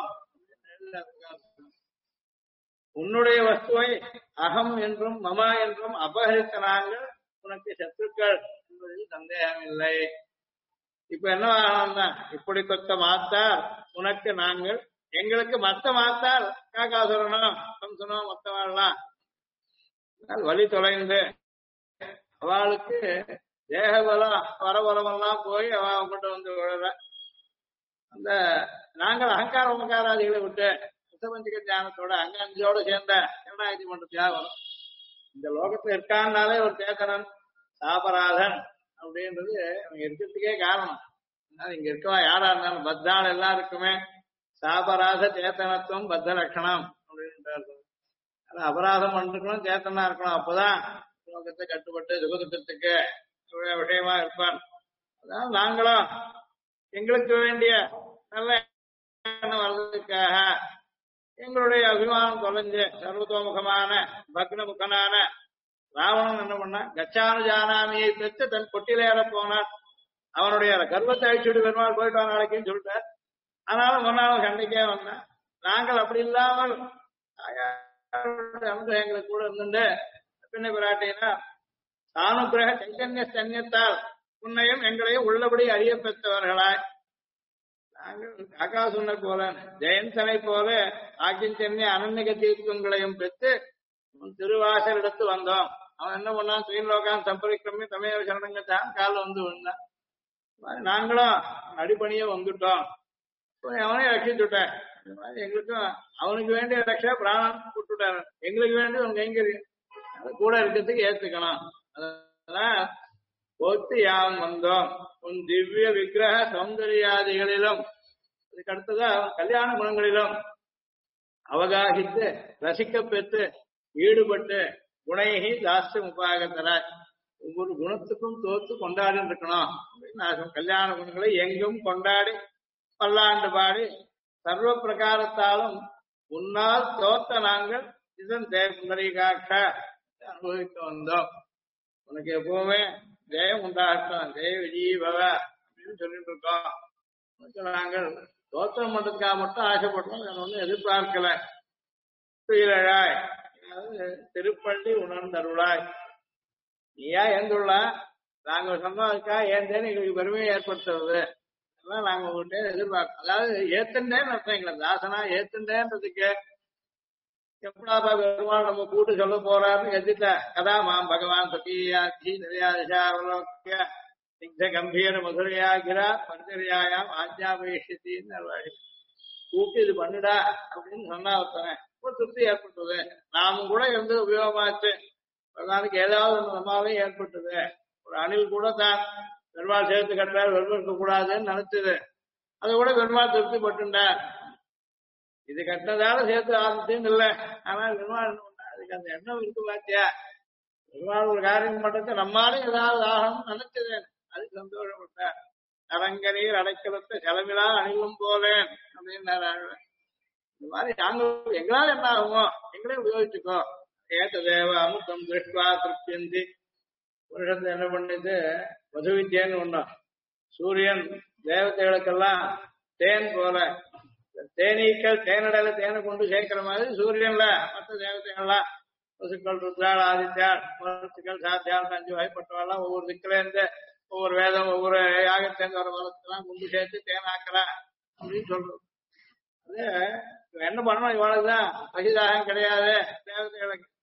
உன்னுடைய வஸ்துவை அகம் என்றும் மமா என்றும் அபகரித்த நாங்கள் உனக்கு சத்ருக்கள் என்பதில் சந்தேகம் இல்லை. இப்ப என்ன ஆகணும்னா, இப்படி கொத்த மாத்தார் உனக்கு நாங்கள், எங்களுக்கு மத்த மாத்தார் காக்காசுரனோ கம்சனோ மத்தவாள்லாம் வழி தொலைந்து அவளுக்கு தேகபலம் வரபலமெல்லாம் போய் அவ கொண்டு வந்து விழற. அந்த நாங்கள் அகங்கார உமக்காராதிகளை விட்டு சுத்தபஞ்சிக தியானத்தோட அங்க அஞ்சோட சேர்ந்த இரண்டாயிரத்தி மூன்று தியாகம் இந்த லோகத்துல இருக்கான்னாலே ஒரு சேத்தனன் சாபராதன் அப்படின்றது அவங்க இருக்கிறதுக்கே காரணம். இங்க இருக்கவா யாரா இருந்தாலும் பத்தாள் எல்லாருக்குமே சாபராத சேத்தனத்துவம் பத்த லட்சணம் அப்படின்ட்டு அபராதம் பண்ணிருக்கணும், சேத்தனா இருக்கணும். அப்பதான் லோகத்தை கட்டுப்பட்டு சுகதுக்கத்துக்கு விஷயமா இருப்பான். அதான் நாங்களும் எங்களுக்கு வேண்டிய நல்ல எண்ணம் வர்றதுக்காக எங்களுடைய அபிமானம் தொலைஞ்சு சர்வதோமுகமான பக்னமுகனான ராவணன் என்ன பண்ணா, கச்சானுஜானாமியை பெற்று தன் கொட்டிலேற போனான். அவனுடைய கர்வத்தை அழிச்சுட்டு பெருமாள் போயிட்டு நாளைக்குன்னு சொல்லிட்டார். ஆனாலும் முன்னாலும் சண்டைக்கே வந்தான். நாங்கள் அப்படி இல்லாமல் எங்களுக்கு கூட இருந்துட்டு பின்ன பிராட்டினா சானுகிரக சைத்தன்ய சன்யத்தால் உன்னையும் எங்களையும் உள்ளபடி அறிய பெற்றவர்களாய் நாங்கள் ஆகாசுனை போல ஜெயந்தனை போல ஆக்கிஞ்சன்ய அனன்னிக தீர்க்கங்களையும் பெற்று திருவாசலிடத்து வந்தோம். அவன் என்ன பண்ணான், ஸ்ரீலோகான் சம்பரிக்கிரமே தமிழ சரணங்கத்தான் காலில் வந்து விழுந்தான். நாங்களும் அடிப்பணிய வந்துட்டோம், அவனையும் ரட்சிச்சுட்டேன். எங்களுக்கும் அவனுக்கு வேண்டிய ரட்ச பிராணம் விட்டுட்டாரு, எங்களுக்கு வேண்டிய உங்க எங்க கூட இருக்கிறதுக்கு ஏத்துக்கணும். அதெல்லாம் போத்து யாவன் வந்தோம் உன் திவ்ய விக்கிரக சௌந்தர்யாதிகளிலும் அதுக்கு அடுத்ததா கல்யாண குணங்களிலும் அவகாசித்து ரசிக்க பெற்று ஈடுபட்டு குணைகி தாஸ்திரம் உபாகத்தராய் ஒவ்வொரு குணத்துக்கும் தோத்து கொண்டாடி இருக்கணும் அப்படின்னு கல்யாண குணங்களை எங்கும் கொண்டாடி பல்லாண்டு பாடி சர்வ பிரகாரத்தாலும் உன்னால் தோத்த நாங்கள் இதன் தேவந்தரிகாட்ச அனுபவிக்க வந்தோம். உனக்கு எப்பவுமே ஜெயம் உண்டாகட்டும், ஜெய விஜய் பவ அப்படின்னு சொல்லிட்டு இருக்கோம். நாங்கள் தோத்திரம் பண்றதுக்காக மட்டும் ஆசைப்பட்டோம், அதை ஒன்றும் எதிர்பார்க்கல. துயிலழாய் திருப்பள்ளி உணர்ந்தருளாய் நீயா ஏந்துள்ளா நாங்கள் சொன்னதுக்கா ஏந்தேன்னு எங்களுக்கு பெருமையை ஏற்படுத்துறது அதெல்லாம் நாங்க உங்கள்கிட்ட எதிர்பார்க்கோம். அதாவது ஏத்துண்டேன்னு அர்த்தம், எங்களை தாசனா ஏத்துண்டேன்றதுக்கு எப்படாப்பா பெருமாள் நம்ம கூட்டு சொல்ல போறாருன்னு எதிர்த்த கதா மாம் பகவான் சத்தியாட்சி நிறையாதிஷாவலோக்கிய சிக்த கம்பீர மதுரையாகிறா பரிச்சரியாயாம் ஆஜ்ஞாபேஷத்தின்னு கூப்பிட்டு இது பண்ணுடா அப்படின்னு சொன்னா ஒருத்தனை ஒரு திருப்தி ஏற்பட்டது. நாமும் கூட இருந்து உபயோகமாச்சு. பகவானுக்கு ஏதாவது நம்மாலையும் ஏற்பட்டது. ஒரு அணில் கூட தான் பெருமாள் சேர்த்து கட்டார் வெறுக்க கூடாதுன்னு நினைச்சது, அதை கூட பெருமாள் திருப்தி பட்டுண்டார். இது கட்டினதால சேர்த்து ஆரம்பிச்சுன்னு இல்லை, ஆனால் பெருமாள் என்ன பண்ணா அதுக்கு அந்த எண்ணம் இருக்கு பாத்தியா. பெருமாள் ஒரு காரியம் பண்றது நம்மளாலே ஏதாவது ஆகணும்னு நினைச்சது, அதுக்கு சந்தோஷப்பட்டார். அரங்க நீர் அடைக்கலத்தை செலவிலா அணிலும் போலேன் அப்படின்னு இந்த மாதிரி நாங்கள் எங்களால் என்ன ஆகுமோ எங்களே உபயோகிச்சுக்கோ. ஏத்த தேவ அமுத்தம் திருஷ்வா திருப்தி வருஷத்துல என்ன பண்ணிட்டு மதுவித்யன்னு ஒண்ணும் சூரியன் தேவதைகளுக்கெல்லாம் தேன் போல தேனீக்கள் தேனடையில தேனை கொண்டு சேர்க்கிற மாதிரி சூரியன்ல மற்ற தேவதைகள்லாம் பசுக்கள் ருத்ராள் ஆதித்யாள் மருத்துக்கள் சாத்தியால் 5 வகைப்பட்டவெல்லாம் ஒவ்வொரு திக்கில இருந்து ஒவ்வொரு வேதம் ஒவ்வொரு யாகத்தேர்ந்து வர மரத்தெல்லாம் கொண்டு சேர்த்து தேனாக்கலாம் அப்படின்னு சொல்றது. அது என்ன பண்ணணும், இவ்வளவுதான் பசிதாகம் கிடையாது தேவதைகளுக்கு.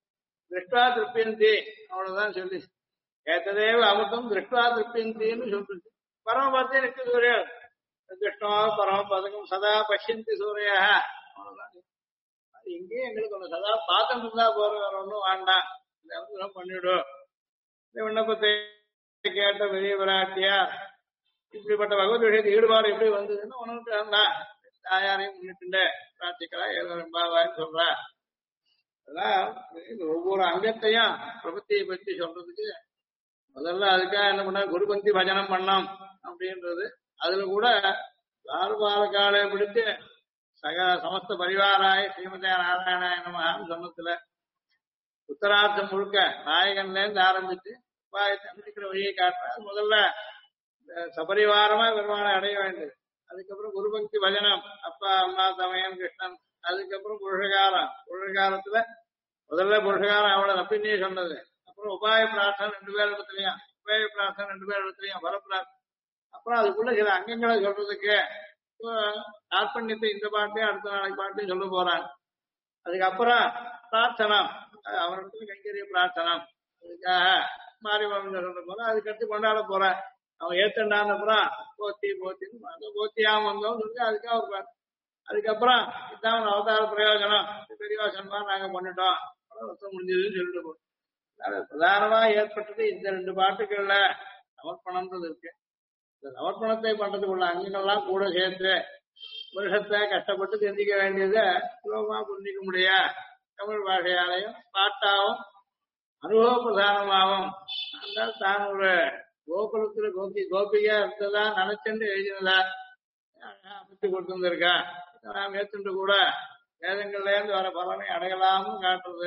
திருஷ்டா திருப்பியந்தி அவ்வளவுதான் சொல்லி ஏத்ததேவ அமிர்தம் திருஷ்டா திருப்பியந்தின்னு சொல்றது. பரமபதத்தை நித்திய சூரியன் திருஷ்டா பரமபதகம் சதா பஷ்யந்தி சூரியா அவ்வளவுதான். இங்கேயும் எங்களுக்கு ஒண்ணு சதா பார்த்துட்டு இருந்தா போற வேற ஒண்ணும் வேண்டாம், இந்த அனுகிரகம் பண்ணிவிடும். இந்த விண்ணப்பத்தை கேட்ட பெரிய விராட்டியா இப்படிப்பட்ட பகவத் விஷயத்து ஈடுபாடு எப்படி வந்ததுன்னு உனக்கு வேண்டாம், தாயாரையும் முன்னிட்டு பிரார்த்திக்கிறா ஏதோ ரெம்பாவான்னு சொல்றா. அதெல்லாம் ஒவ்வொரு அங்கத்தையும் பிரபத்தியை பற்றி சொல்றதுக்கு முதல்ல அதுக்காக என்ன பண்ண குருபந்தி பஜனம் பண்ணோம் அப்படின்றது. அதுல கூட ஆறுபாலக்காலை பிடித்து சமஸ்த பரிவாராய ஸ்ரீமதே நாராயணாய நமஹான்னு சொன்னதுல உத்தரார்த்தம் முழுக்க நாயகன்ல இருந்து ஆரம்பிச்சு உபாயத்தை அமைக்கிற வழியை காட்டுற. முதல்ல சபரிவாரமா பெருமாளை அடைய வேண்டியது. அதுக்கப்புறம் குருபக்தி பஜனம், அப்பா அம்மா தமையன் கிருஷ்ணன். அதுக்கப்புறம் புருஷகாரத்துல முதல்ல புருஷகாரம் அவளை நப்பின்னே சொன்னது. அப்புறம் உபாய பிரார்த்தனை 2 பேர் இடத்துலயும், உபாய பிரார்த்தனை 2 பேர் இடத்துலயும், வரப்பிரார்த்தனை. அப்புறம் அதுக்குள்ள சில அங்கங்களை சொல்றதுக்கு தாற்பண்யத்தை இந்த பாட்டையும் அடுத்த நாளைக்கு பாட்டையும் சொல்ல போறாங்க. அதுக்கப்புறம் பிரார்த்தனம், அவருக்கு கைங்கரிய பிரார்த்தனம், அதுக்காக மாறி சொல்ற போல அதுக்கடுத்து கொண்டாட போறேன். அவன் ஏத்தண்டான அப்புறம் போத்தின்னு போத்தியாம வந்தோம் சொல்லி அதுக்காக ஒரு அதுக்கப்புறம் இதான் அவதார பிரயோஜனம், பெரியவா சொன்னா நாங்க பண்ணிட்டோம் முடிஞ்சதுன்னு சொல்லிட்டு போறோம். பிரதானமா ஏற்பட்டது இந்த 2 பாட்டுகள்ல சமர்ப்பணம்ன்றது இருக்கு. இந்த சமர்ப்பணத்தை பண்றதுக்குள்ள அங்கங்கள்லாம் கூட சேர்த்து வருஷத்தை கஷ்டப்பட்டு தெரிஞ்சிக்க வேண்டியதை சுலபமா புரிஞ்சிக்க முடியா தமிழ் பாஷையாலையும் பாட்டாவும் அனுபவ பிரதானமாகவும். அதனால் தான் ஒரு கோகுலத்துல கோபிகா இருந்ததா நினைச்சுட்டு எழுதினதா அமைச்சு கொடுத்துருக்கா. நாம் ஏத்துட்டு கூட வேதங்கள்ல இருந்து வர பலனை அடையலாம்னு காட்டுறது.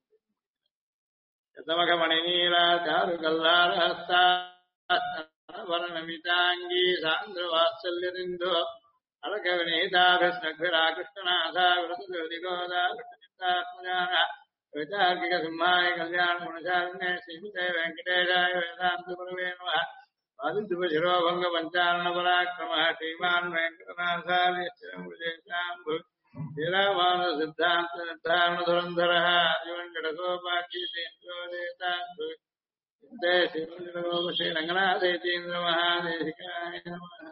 மணி நீரா சாரு கல்லாரஸ்தா வரணமிதாங்கி சாந்திர வாத்சல்யரிந்தோ அழக வினீதாபிஸ்னக்பிரா கிருஷ்ணநாதா விரதோதா கிருஷ்ணாத்மஜானா விதார்க்கிக சிம்மாய கல்யாண குணசாலினே ஸ்ரீமதே வெங்கடேஷாய வேதாந்த குருவே நமः. ஆதித்யபசிரோபங்க பஞ்சாரண பராக்கிரம ஸ்ரீமான் வெங்கடநாசாலிசாம்பு ஸ்ரீராமான சித்தாந்த நிர்தாரண துரந்தர வெங்கடகோபாக்கீதேந்திரோதேதாந்து ஸ்ரீ ரங்கநாதேதீந்திர மகாதேசிகாய நமः.